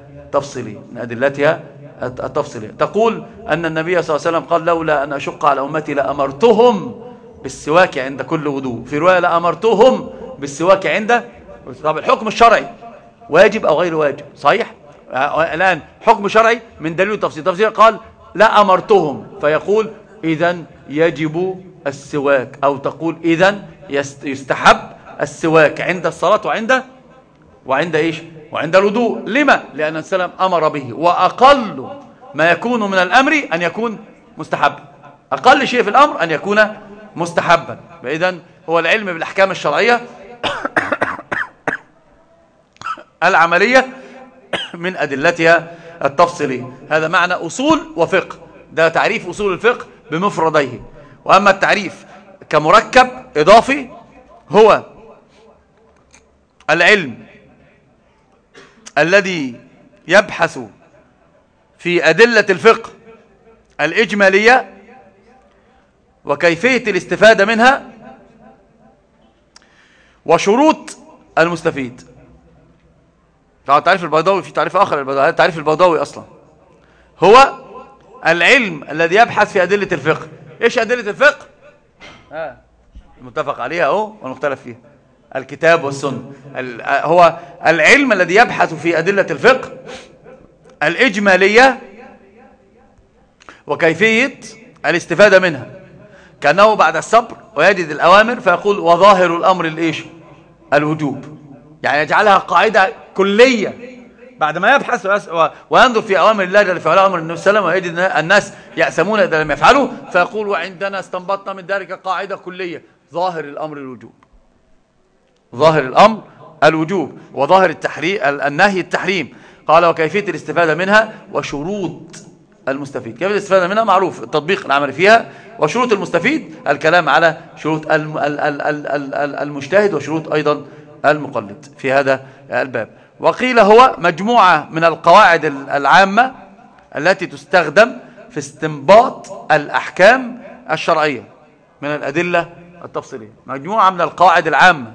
التفصيلية. تقول أن النبي صلى الله عليه وسلم قال لولا أن أشق على أمتي لأمرتهم بالسواك عند كل وضوء، في رواية لأمرتهم بالسواك عند. طب الحكم الشرعي واجب أو غير واجب؟ صحيح. الآن حكم شرعي من دليل تفصيل قال لا أمرتهم، فيقول إذن يجب السواك، أو تقول إذن يستحب السواك عند الصلاة وعند إيش؟ وعند الوضوء. لما؟ لأن السلام أمر به، وأقل ما يكون من الأمر أن يكون مستحب. أقل شيء في الأمر أن يكون مستحبا. فإذن هو العلم بالأحكام الشرعية العملية من أدلتها التفصيلية. هذا معنى أصول وفقه، ده تعريف أصول الفقه بمفرديه. وأما التعريف كمركب إضافي هو العلم الذي يبحث في أدلة الفقه الإجمالية وكيفية الاستفادة منها وشروط المستفيد. تعريف البيضاوي في تعريف آخر للبيضاوي، هذا تعريف البيضاوي أصلا. هو العلم الذي يبحث في أدلة الفقه. إيش أدلة الفقه؟ المتفق عليها والمختلف فيها، الكتاب والسنة. هو العلم الذي يبحث في أدلة الفقه الإجمالية وكيفية الاستفادة منها، كأنه بعد الصبر ويجد الأوامر فيقول وظاهر الأمر الإيش؟ الوجوب. يعني يجعلها قاعدة كلية بعد ما يبحث وينظر في أوامر الله جل وعلا أمر النبي صلى الله عليه وسلم، ويجد الناس يأسمون إذا لم يفعلوا، فيقول وعندنا استنبطنا من ذلك قاعدة كلية، ظاهر الأمر الوجوب. ظاهر الأمر الوجوب، وظاهر النهي التحريم، قال وكيفية الاستفادة منها وشروط المستفيد. كيفية الاستفادة منها معروف، التطبيق العملي فيها، وشروط المستفيد الكلام على شروط المجتهد وشروط أيضا المقلد في هذا الباب. وقيل هو مجموعة من القواعد العامة التي تستخدم في استنباط الأحكام الشرعية من الأدلة التفصيلية. مجموعة من القواعد العامة،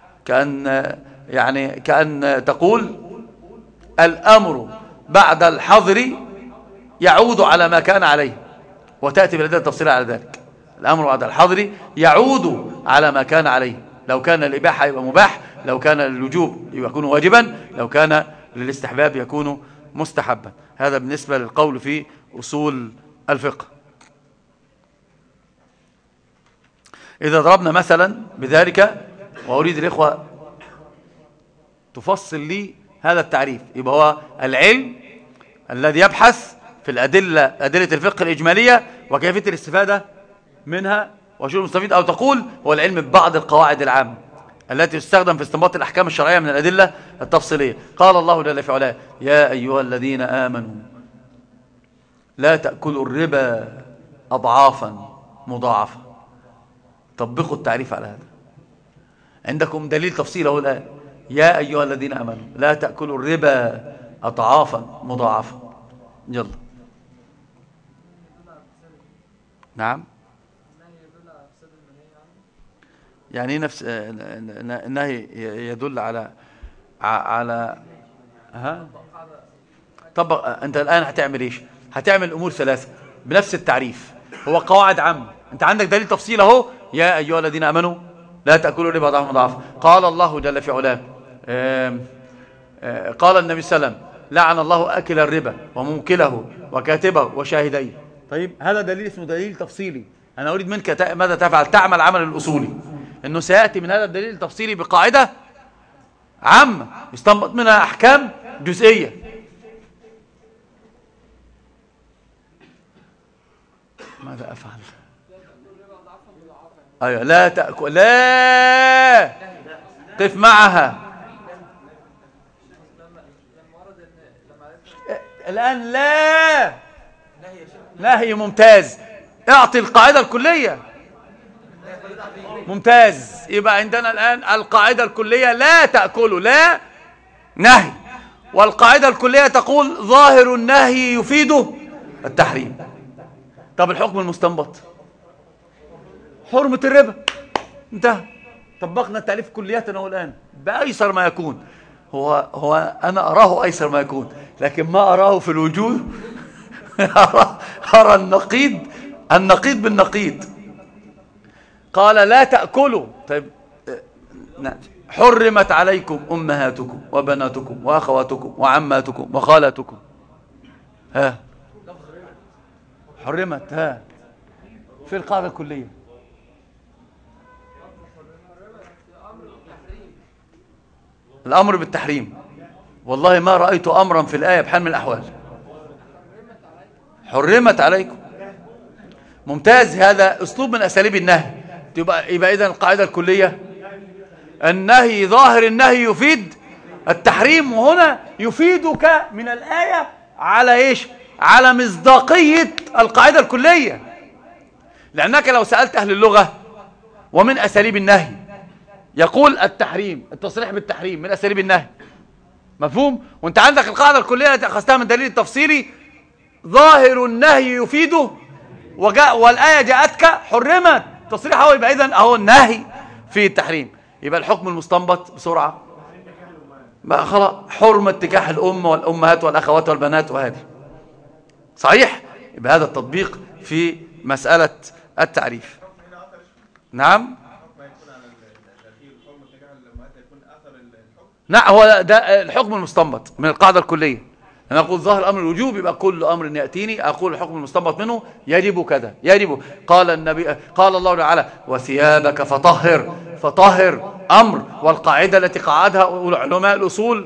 كأن تقول الأمر بعد الحظر يعود على ما كان عليه، وتأتي بالأدلة التفصيلية على ذلك. الأمر بعد الحظر يعود على ما كان عليه، لو كان الإباحة يبقى مباح، لو كان للوجوب يكون واجبا، لو كان للاستحباب يكون مستحبا. هذا بالنسبة للقول في أصول الفقه. إذا ضربنا مثلا بذلك، وأريد الإخوة تفصل لي هذا التعريف، يبقى هو العلم الذي يبحث في أدلة الفقه الإجمالية وكيفية الاستفادة منها وشروط المستفيد، أو تقول هو العلم ببعض القواعد العامة التي تستخدم في استنباط الأحكام الشرعية من الأدلة التفصيلية. قال الله جل في علاه يا أيها الذين آمنوا لا تأكلوا الربا أضعافا مضاعفة. طبقوا التعريف على هذا. عندكم دليل تفصيل اهو الآن، يا أيها الذين آمنوا لا تأكلوا الربا أضعافا مضاعفة. يلا. نعم. يعني نفس النهي يدل على طبق. انت الآن هتعمل ايش؟ هتعمل امور ثلاثة بنفس التعريف، هو قواعد عامة. انت عندك دليل تفصيل اهو، يا ايها الذين امنوا لا تأكلوا الربا أضعافا مضاعفة. قال الله جل في علاه قال النبي صلى الله عليه وسلم لعن الله أكل الربا وموكله وكاتبه وشاهديه. طيب هذا دليل اسمه دليل تفصيلي. أنا أريد منك ماذا تفعل؟ تعمل عمل الأصولي، أنه سيأتي من هذا الدليل التفصيلي بقاعدة عامة يستنبط منها أحكام جزئية. ماذا أفعل؟ أيوة. لا تأكل، لا قف معها الآن. لا نهي ممتاز. اعطي القاعدة الكلية. ممتاز. يبقى عندنا الآن القاعدة الكلية لا تأكلوا، لا نهي، والقاعدة الكلية تقول ظاهر النهي يفيد التحريم. طب الحكم المستنبط حرمة الربا، انتهى. طبقنا التعريف كلياتنا والآن بأيسر ما يكون. هو أنا أراه أيسر ما يكون، لكن ما أراه في الوجود أرى النقيض بالنقيض. قال لا تأكلوا. طيب حرمت عليكم أمهاتكم وبناتكم وأخواتكم وعماتكم وخالاتكم. ها حرمت، ها في القاعدة الكلية. الأمر بالتحريم. والله ما رأيت أمرا في الآية بحال من الأحوال. حرمت عليكم. ممتاز. هذا أسلوب من أساليب النهي. يبقى إذن القاعدة الكلية النهي، ظاهر النهي يفيد التحريم. وهنا يفيدك من الآية على إيش؟ على مصداقية القاعدة الكلية. لأنك لو سألت أهل اللغة ومن أساليب النهي يقول التحريم، التصريح بالتحريم من أساليب النهي، مفهوم؟ وانت عندك القاعدة الكلية التي أخذتها من دليل التفصيلي ظاهر النهي يفيده، والآية جاءتك حرمت تصريح اهو. يبقى إذن اهو النهي في التحريم. يبقى الحكم المستنبط بسرعة بقى خلاص حرمة نكاح الأم والأمهات والأخوات والبنات، وهذه صحيح. يبقى هذا التطبيق في مسألة التعريف. نعم. نعم هو ده الحكم المستنبط من القاعدة الكلية. أنا أقول ظاهر أمر الوجوب يبقى كل أمر يأتيني أقول الحكم المستنبط منه يجب كذا، يجب. قال النبي، قال الله تعالى وثيابك فطهر. فطهر أمر، والقاعدة التي قعدها علماء الأصول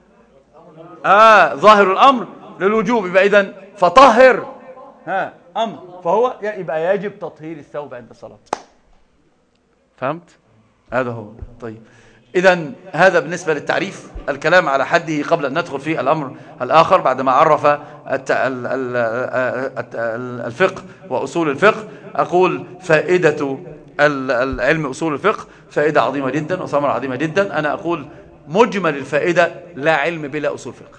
ظاهر الأمر للوجوب. يبقى إذن فطهر أمر، فهو يبقى يجب تطهير الثوب عند الصلاة. فهمت؟ هذا هو. طيب إذن هذا بالنسبة للتعريف، الكلام على حده قبل أن ندخل في الأمر الآخر بعدما عرف الفقه وأصول الفقه. أقول فائدة العلم أصول الفقه فائدة عظيمة جدا وثمرة عظيمة جدا. أنا أقول مجمل الفائدة لا علم بلا أصول فقه.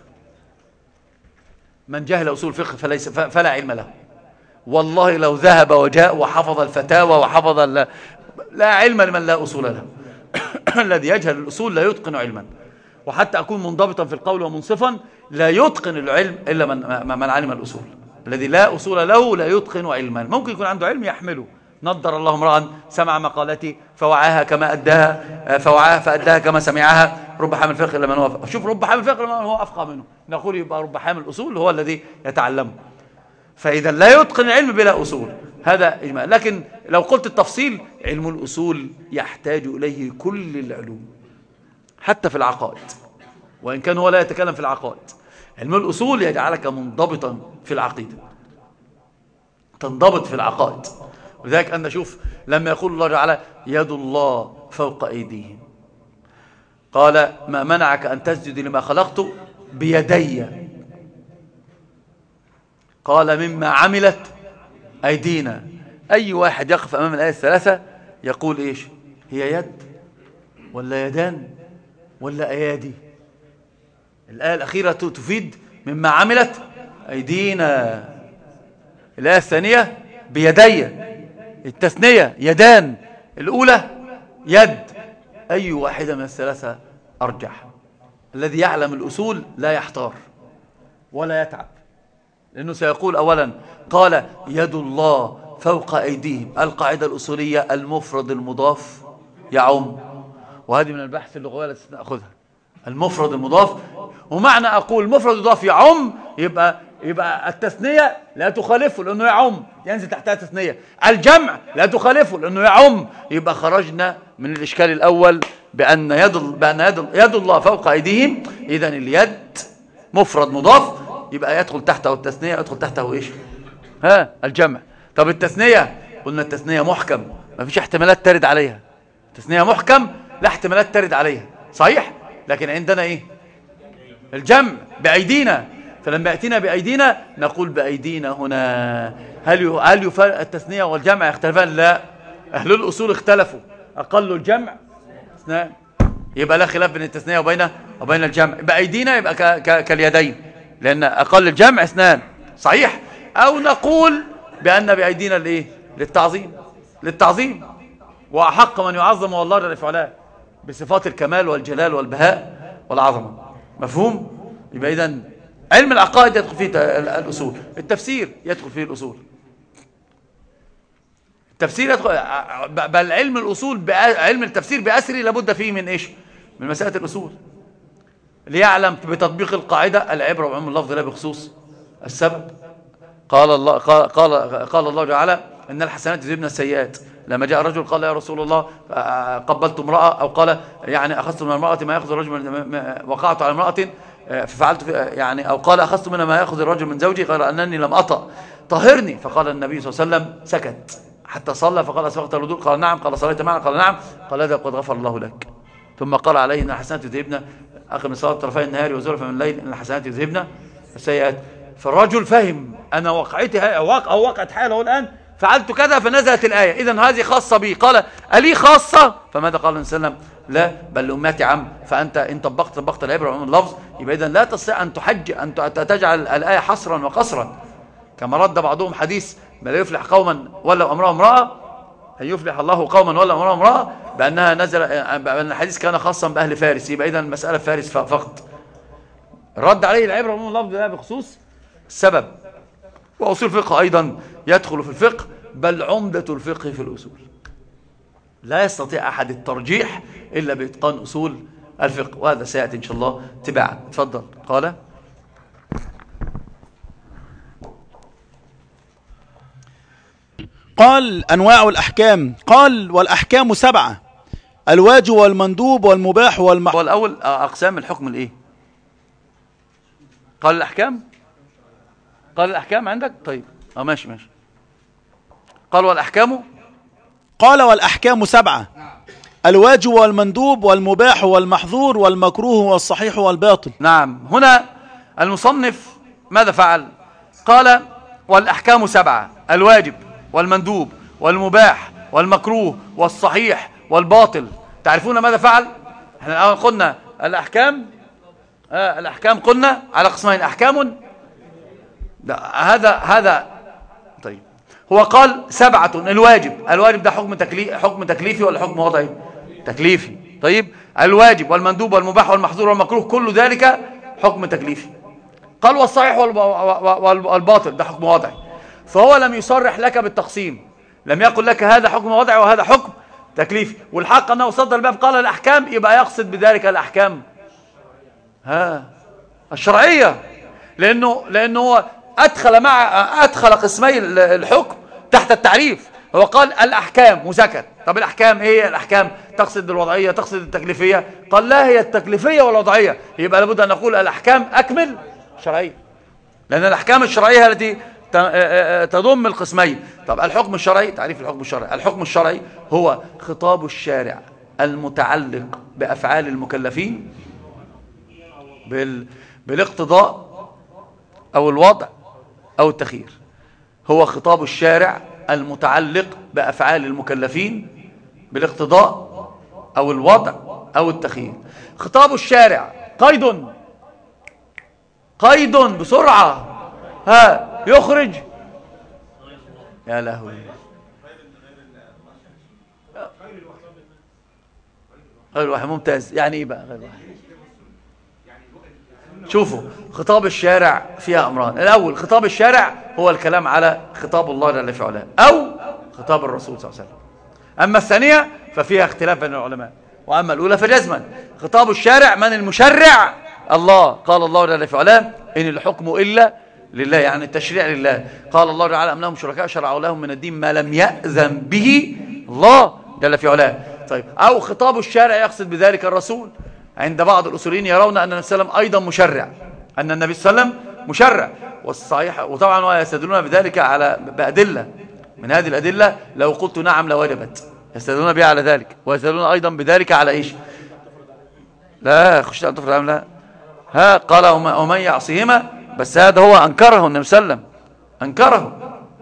من جهل أصول الفقه فلا علم له. والله لو ذهب وجاء وحفظ الفتاوى وحفظ لا علم لمن لا أصول له. الذي يجهل الأصول لا يتقن علما. وحتى أكون منضبطا في القول ومنصفا، لا يتقن العلم إلا من علم الأصول. الذي لا أصول له لا يتقن علما. ممكن يكون عنده علم يحمله، نضر الله امرأ سمع مقالتي فوعاها كما أداها فأداها كما سمعها. رب حامل فقه إلا من هو شوف، رب حامل فقه إلا من هو أفقه منه. نقول يبقى رب حامل الأصول هو الذي يتعلمه. فإذا لا يتقن العلم بلا أصول، هذا إجماع. لكن لو قلت التفصيل، علم الأصول يحتاج إليه كل العلوم حتى في العقائد، وإن كان هو لا يتكلم في العقائد. علم الأصول يجعلك منضبطا في العقيدة، تنضبط في العقائد. ولذلك أن نشوف لما يقول الله تعالى يد الله فوق أيديهم، قال ما منعك أن تسجد لما خلقت بيدي، قال مما عملت أيدينا. أي واحد يقف أمام الآية الثلاثة يقول إيش؟ هي يد ولا يدان ولا أيادي؟ الآية الأخيرة تفيد مما عملت أيدينا، الآية الثانية بيدي، التثنية يدان، الأولى يد. أي واحدة من الثلاثة أرجح؟ الذي يعلم الأصول لا يحتار ولا يتعب، لأنه سيقول أولا قال يد الله فوق أيديهم. القاعدة الأصولية المفرد المضاف يعم، وهذه من البحث اللغوي التي نأخذها. المفرد المضاف، ومعنى أقول مفرد مضاف يعم يبقى التثنية لا تخالفه لأنه يعم، ينزل تحتها تثنية. الجمع لا تخالفه لأنه يعم. يبقى خرجنا من الإشكال الأول بأن يد الله فوق أيديهم. إذن اليد مفرد مضاف، يبقى يدخل تحته التثنية، يدخل تحته إيش؟ الجمع. طب التثنية، قلنا التثنية محكم ما فيش احتمالات ترد عليها. التثنية محكم لا احتمالات ترد عليها، صحيح؟ لكن عندنا إيه؟ الجمع بأيدينا. فلما يأتينا بأيدينا نقول بأيدينا هنا هل يفرق التثنية والجمع يختلفان؟ لا، أهل الأصول اختلفوا. أقل الجمع اثنان، يبقى لا خلاف بين التثنية وبين الجمع. بأيدينا يبقى كاليدين، لأن أقل الجمع اثنان، صحيح؟ أو نقول بأن بأيدينا الإيه؟ للتعظيم. وأحق من يعظم والله جل وعلا بصفات الكمال والجلال والبهاء والعظمة. مفهوم؟ يبقى إذن علم العقائد يدخل فيه الأصول، التفسير يدخل فيه الأصول، التفسير يدخل، بل علم الأصول علم التفسير بأسره لابد فيه من إيش؟ من مسألة الأصول، ليعلم بتطبيق القاعدة العبرة بعموم اللفظ لا بخصوص السبب. قال الله تعالى إن الحسنات يذهبن السيئات. لما جاء الرجل قال يا رسول الله قبلت امرأة، أو قال يعني أخذت من المرأة ما يأخذ الرجل وقعت على امرأة ففعلت يعني، أو قال أخذت منها ما يأخذ الرجل من زوجي غير أنني لم أطأ طهرني. فقال النبي صلى الله عليه وسلم سكت حتى صلى، فقال أسبغت الوضوء؟ قال نعم. قال صليت معنا؟ قال نعم. قال هذا قد غفر الله لك. ثم قال عليه إن الحسنات يذهبن، أقم الصلاة طرفي النهار وزلفا من الليل إن الحسنات يذهبن السيئات. فالرجل فهم أنا وقعتي أو وقعت حاله الآن فعلت كذا فنزلت الآية، إذن هذه خاصة بي. قال ألي خاصة؟ فماذا قال النبي صلى الله عليه وسلم؟ لا، بل لأمتي عم. فأنت إن طبقت العبرة من اللفظ، يبقى إذن لا تستطيع أن تجعل الآية حصرا وقصرا. كما رد بعضهم حديث ما لا يفلح قوما ولو أمرهم امرأة أن يفلح الله قوما ولو أمرهم امرأة، بأن الحديث كان خاصا بأهل فارس، يبقى إذن المسألة فارس فقط. رد عليه العبرة من اللفظ لا بخصوص السبب. وأصول الفقه أيضا يدخل في الفقه، بل عمدة الفقه في الأصول. لا يستطيع أحد الترجيح إلا بإتقان أصول الفقه، وهذا سيأتي إن شاء الله تباعا. تفضل. قال أنواع الأحكام. قال والأحكام 7: الواجب والمندوب والمباح والمحظور. والأول أقسام الحكم الإيه؟ قال الأحكام عندك؟ طيب ماشي. قال والأحكام 7: الواجب والمندوب والمباح والمحظور والمكروه والصحيح والباطل. نعم. هنا المصنف ماذا فعل؟ قال والأحكام 7: الواجب والمندوب والمباح والمكروه والصحيح والباطل. تعرفون ماذا فعل؟ احنا الآن قلنا الأحكام الأحكام قلنا على قسمين: أحكام هذا طيب. هو قال 7: الواجب ده حكم تكليفي ولا حكم وضعي؟ تكليفي. طيب، الواجب والمندوب والمباح والمحظور والمكروه كل ذلك حكم تكليفي. قال والصحيح والباطل ده حكم وضعي. فهو لم يصرح لك بالتقسيم، لم يقل لك هذا حكم وضعي وهذا حكم تكليفي. والحق أنه صدر الباب قال الأحكام، يبقى يقصد بذلك الأحكام الشرعية، لأنه هو أدخل قسمي الحكم تحت التعريف. هو قال الأحكام وسكت. طب الأحكام إيه؟ الأحكام تقصد الوضعية تقصد التكليفية؟ قال لا، هي التكليفية والوضعية. يبقى لابد أن نقول الأحكام أكمل شرعية، لأن الأحكام الشرعية التي تضم القسمين. طب الحكم الشرعي، تعريف الحكم الشرعي: الحكم الشرعي هو خطاب الشارع المتعلق بأفعال المكلفين بالاقتضاء أو الوضع أو التخيير. هو خطاب الشارع المتعلق بأفعال المكلفين بالاقتضاء أو الوضع أو التخيير. خطاب الشارع قيد بسرعة. يخرج. يا لهوي. غير واحد. ممتاز. يعني ايه بقى غير واحد؟ شوفوا، خطاب الشارع فيها أمران: الأول خطاب الشارع هو الكلام على خطاب الله جل في علاه أو خطاب الرسول صلى الله عليه وسلم. أما الثانية ففيها اختلاف بين العلماء، وأما الأولى فجزما خطاب الشارع من المشرع؟ الله. قال الله جل في علاه: إن الحكم إلا لله، يعني التشريع لله. قال الله تعالى: أم لهم شركاء شرعوا لهم من الدين ما لم يأذن به الله جل في علاه. طيب، أو خطاب الشارع يقصد بذلك الرسول. عند بعض الأصوليين يرون أن النبي صلى الله عليه وسلم أيضا مشرع، أن النبي صلى الله عليه وسلم مشرع. والصحيح، وطبعا يستدلون بذلك بأدلة. من هذه الأدلة لو قلت نعم لوجبت، يستدلون بها على ذلك. ويستدلون أيضا بذلك على إيش؟ لا خشيت أن تفرح لا. قال ومن يعصيهما، بس هذا هو أنكره النبي صلى الله عليه وسلم، أنكره.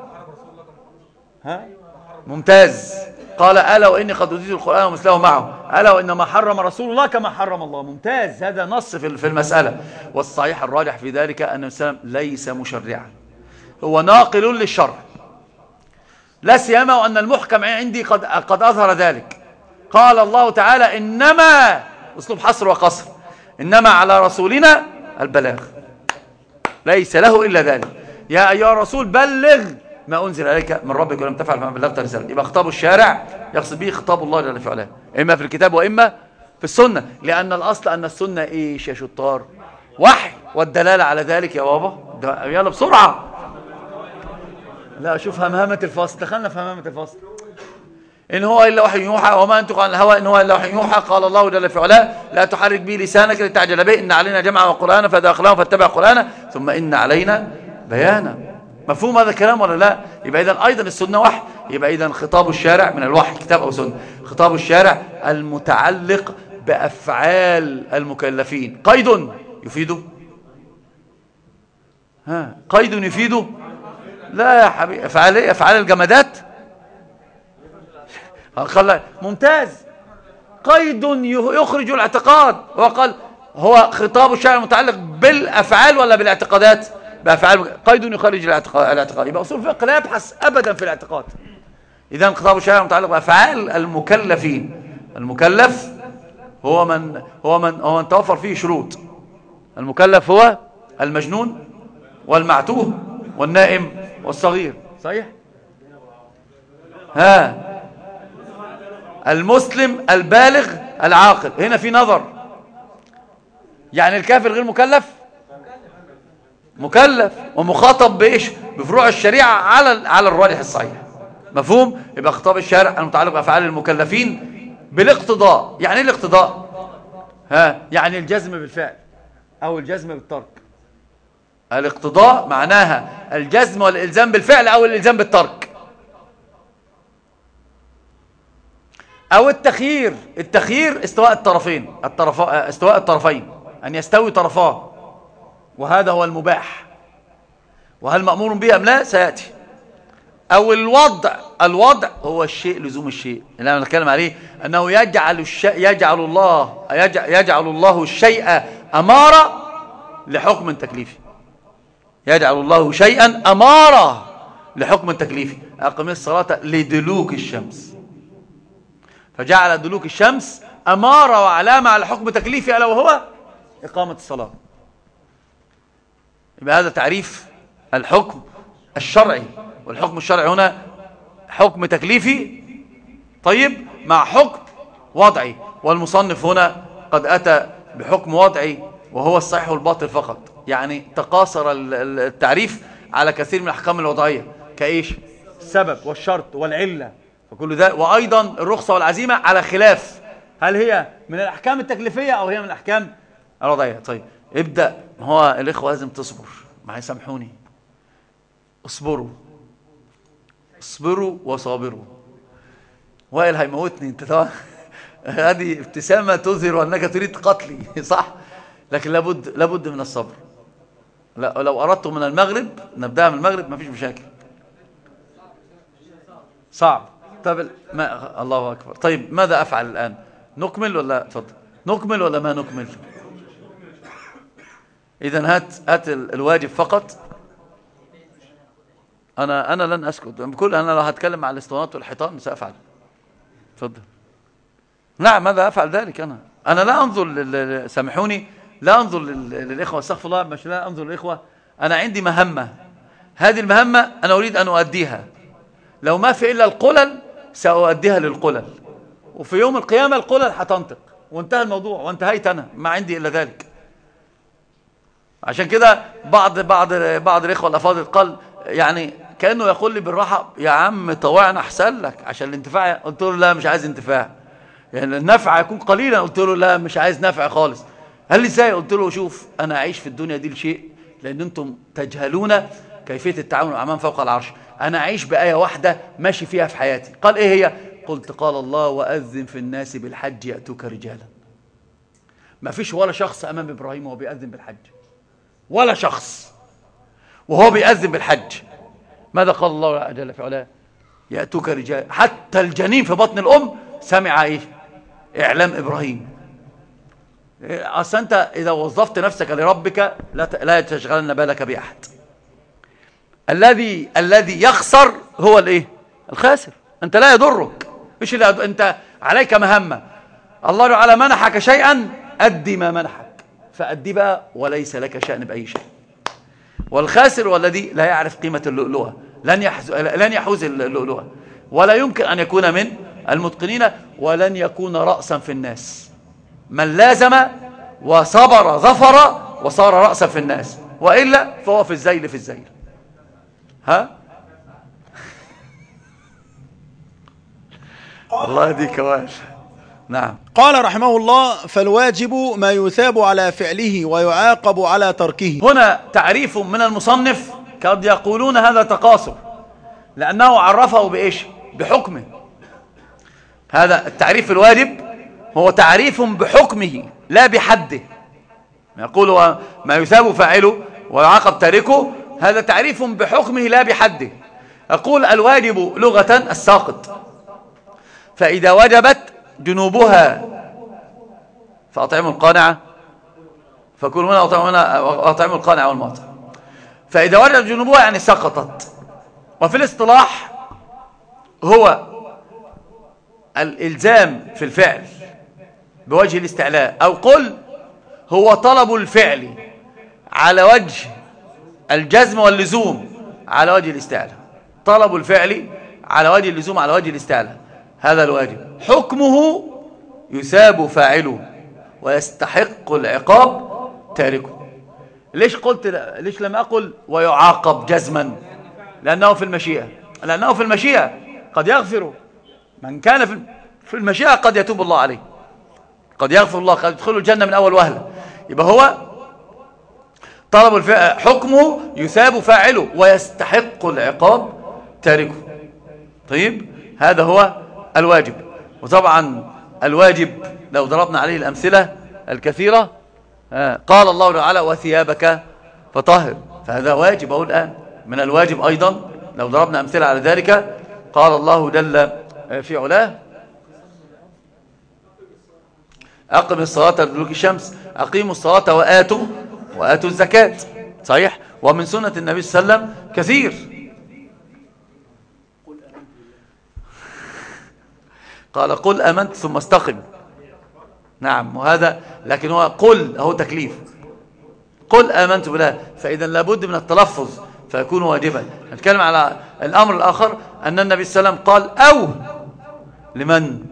ممتاز. قال ألا وإني قد أوتيت القرآن ومثله معه، ألا وإنما حرم رسول الله كما حرم الله. ممتاز، هذا نص في المسألة. والصحيح الراجح في ذلك أن النبي صلى الله عليه وسلم ليس مشرعا، هو ناقل للشرع، لا سيما وأن المحكم عندي قد أظهر ذلك. قال الله تعالى: إنما، أسلوب حصر وقصر، إنما على رسولنا البلاغ، ليس له إلا ذلك. يا أيها الرسول بلغ ما أنزل عليك من ربك ولم تفعل فما بلغت رسالته. يبقى خطاب الشارع يقصد به خطاب الله جل في علاه، إما في الكتاب وإما في السنة، لأن الأصل أن السنة إيش يا شطار؟ وحي، والدلالة على ذلك يا بابا. يلا بسرعة. لا، شوف همهمة الفصل، دخلنا في همهمة الفصل. إن هو إلا وحي يوحى وما ينطق عن الهوى إن هو إلا وحي يوحى. قال الله جل في علاه: لا تحرك به لسانك لتعجل به، إن علينا جمعه وقرآنه فإذا أخلاه فاتبع قرآنه ثم إن علينا بيانه. مفهوم هذا الكلام ولا لا؟ يبقى إذن أيضا السنة وحي. يبقى إذن خطاب الشارع من الوحي، كتاب أو سنة. خطاب الشارع المتعلق بأفعال المكلفين. قيد يفيده؟ قيد يفيده؟ لا يا حبيبي. أفعال الجمادات. ممتاز. قيد يخرج الاعتقاد. هو قال هو خطاب الشارع المتعلق بالأفعال ولا بالاعتقادات؟ بأفعال. قيد يخرج الاعتقاد. يبقى أصول الفقه لا يبحث أبدا في الاعتقاد. إذن خطاب الشارع المتعلق بأفعال المكلفين. المكلف هو من توفر فيه شروط. المكلف هو المجنون والمعتوه والنائم والصغير. صحيح؟ المسلم البالغ العاقل. هنا في نظر، يعني الكافر غير مكلف؟ مكلف ومخاطب بإيش؟ بفروع الشريعة على الراجح الصحيح. مفهوم؟ يبقى خطاب الشارع المتعلق بأفعال المكلفين بالاقتضاء. يعني ايه الاقتضاء؟ يعني الجزم بالفعل أو الجزم بالترك. الاقتضاء معناها الجزم والإلزام بالفعل أو الإلزام بالترك. أو التخيير. التخيير استواء الطرفين، استواء الطرفين، أن يستوي طرفاه، وهذا هو المباح، وهل مأمور به أم لا سيأتي. أو الوضع. الوضع هو الشيء، لزوم الشيء اللي أنا بتكلم عليه، أنه يجعل الله الشيء أمارة لحكم تكليفي. يجعل الله شيئا أمارة لحكم تكليفي. أقم الصلاة لدلوك الشمس، فجعل دلوك الشمس أمارة وعلامة على حكم تكليفي، ألا وهو إقامة الصلاة. يبقى هذا تعريف الحكم الشرعي. والحكم الشرعي هنا حكم تكليفي، طيب، مع حكم وضعي. والمصنف هنا قد أتى بحكم وضعي وهو الصحيح والباطل فقط، يعني تقاصر التعريف على كثير من الأحكام الوضعية، كإيش؟ السبب والشرط والعلة وكل ذلك. وأيضا الرخصة والعزيمة على خلاف هل هي من الأحكام التكليفية أو هي من الأحكام الوضعية. طيب ابدأ. هو الإخوة لازم تصبر معي، سامحوني. اصبروا وصابروا. وائل هيموتني انت طبعا. هذه ابتسامة تظهر أنك تريد قتلي، صح؟ لكن لابد من الصبر. لو أردت من المغرب نبدأ من المغرب ما فيش مشاكل. صعب. طيب الله أكبر. طيب ماذا أفعل الآن؟ نكمل ولا تفضل؟ نكمل ولا ما نكمل؟ إذن هات الواجب فقط. أنا لن أسكت. أنا لو هتكلم على الاسطوانات والحيطان سأفعل. تفضل. نعم، ماذا أفعل ذلك؟ أنا لا أنظر سامحوني، لا أنظر للإخوة، استغفر الله، مش لا أنظر للإخوة. أنا عندي مهمة، هذه المهمة أنا أريد أن أؤديها. لو ما في إلا القلل سأؤديها للقلل، وفي يوم القيامة القلل هتنطق وانتهى الموضوع وانتهيت أنا، ما عندي إلا ذلك. عشان كده بعض الإخوة الأفاضل قال يعني كأنه يقول لي بالراحة يا عم طوعنا أحسن لك عشان الانتفاع. قلت له لا، مش عايز انتفاع، يعني النفع يكون قليلا. قلت له لا، مش عايز نفع خالص. قال لي ازاي؟ قلت له شوف، أنا أعيش في الدنيا دي لشيء، لأن أنتم تجهلون كيفية التعامل مع من فوق العرش. أنا أعيش بآية واحدة ماشي فيها في حياتي. قال إيه هي؟ قلت قال الله وأذن في الناس بالحج يأتوك رجالا. ما فيش ولا شخص أمام إبراهيم وهو بيأذن بالحج، ولا شخص وهو بيأذن بالحج. ماذا قال الله جل في علاه؟ يأتوك رجال. حتى الجنين في بطن الأم سمع إيه؟ إعلام إبراهيم. أصل أنت إذا وظفت نفسك لربك لا تشغلن بالك بأحد. الذي يخسر هو الإيه؟ الخاسر. أنت لا يضرك، مش اللي أنت عليك مهمة. الله تعالى منحك شيئا، أدي ما منحك، فأدي بقى وليس لك شأن بأي شيء. والخاسر والذي لا يعرف قيمة اللؤلؤة، لن يحوز اللؤلؤة، ولا يمكن أن يكون من المتقنين، ولن يكون رأسا في الناس. من لازم وصبر ظفر وصار رأسا في الناس، وإلا فهو في الزيل. ها؟ الله يهديك واش. نعم. قال رحمه الله: فالواجب ما يثاب على فعله ويعاقب على تركه. هنا تعريف من المصنف، قد يقولون هذا تقاصر، لأنه عرفه بإيش؟ بحكمه. هذا التعريف الواجب هو تعريف بحكمه لا بحده. يقول ما يثاب فاعله ويعاقب تاركه، هذا تعريف بحكمه لا بحده. يقول الواجب لغة الساقط، فإذا وجبت جنوبها فأطعموا القانع فكلوا منها وأطعموا القانع والمعطى. فإذا وجبت جنوبها يعني سقطت. وفي الاصطلاح هو الإلزام في الفعل بوجه الاستعلاء، أو قل هو طلب الفعل على وجه الجزم واللزوم على وجه الاستعلاء. طلب الفعل على وجه اللزوم على وجه الاستعلاء، هذا الواجب. حكمه يثاب فاعله ويستحق العقاب تاركه. ليش لم أقل ويعاقب جزما؟ لأنه في المشيئة قد يغفر من كان في المشيئة، قد يتوب الله عليه، قد يغفر الله، قد يدخل الجنة من أول وهلة. يبقى هو طلب الفعل، حكمه يثاب فاعله ويستحق العقاب تاركه. طيب، هذا هو الواجب. وطبعا الواجب لو ضربنا عليه الأمثلة الكثيرة، قال الله تعالى وثيابك فطهر، فهذا واجب أقول الآن. من الواجب أيضا لو ضربنا أمثلة على ذلك، قال الله جل في علاه أقم الصلاة لدلوك الشمس، أقيموا الصلاة وآتوا الزكاة. صحيح. ومن سنة النبي صلى الله عليه وسلم كثير. قال قل آمنت ثم استقم. نعم، وهذا لكن هو قل هو تكليف، قل آمنت بالله، فإذا لابد من التلفظ فيكون واجبا. نتكلم على الأمر الآخر، أن النبي صلى الله عليه وسلم قال أو لمن؟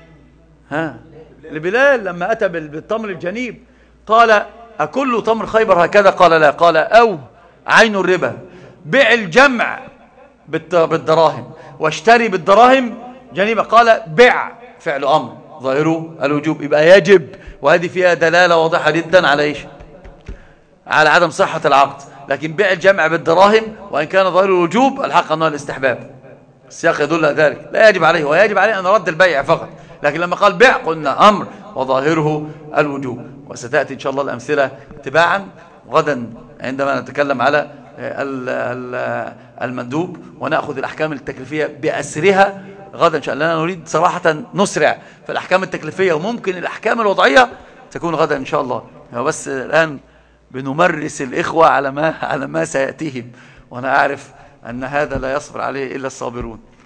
لبلال لما أتى بالتمر الجنيب قال أكل تمر خيبر هكذا؟ قال لا. قال أو عين الربا، بيع الجمع بالدراهم واشتري بالدراهم جنيبة. قال بيع فعل أمر ظاهره الوجوب، يبقى يجب، وهذه فيها دلالة واضحة جدا على إيش؟ على عدم صحة العقد. لكن بيع الجمع بالدراهم وإن كان ظاهره الوجوب، الحق أنه الاستحباب، السياق يدل على ذلك، لا يجب عليه، ويجب عليه أن رد البيع فقط. لكن لما قال بيع قلنا أمر وظاهره الوجوب. وستأتي إن شاء الله الأمثلة تباعا غدا عندما نتكلم على المندوب، ونأخذ الأحكام التكليفية بأسرها غدا إن شاء الله. نريد صراحة نسرع في الأحكام التكليفية، وممكن الأحكام الوضعية تكون غدا إن شاء الله. بس الآن بنمرس الإخوة على ما سيأتيهم، وأنا أعرف أن هذا لا يصبر عليه إلا الصابرون.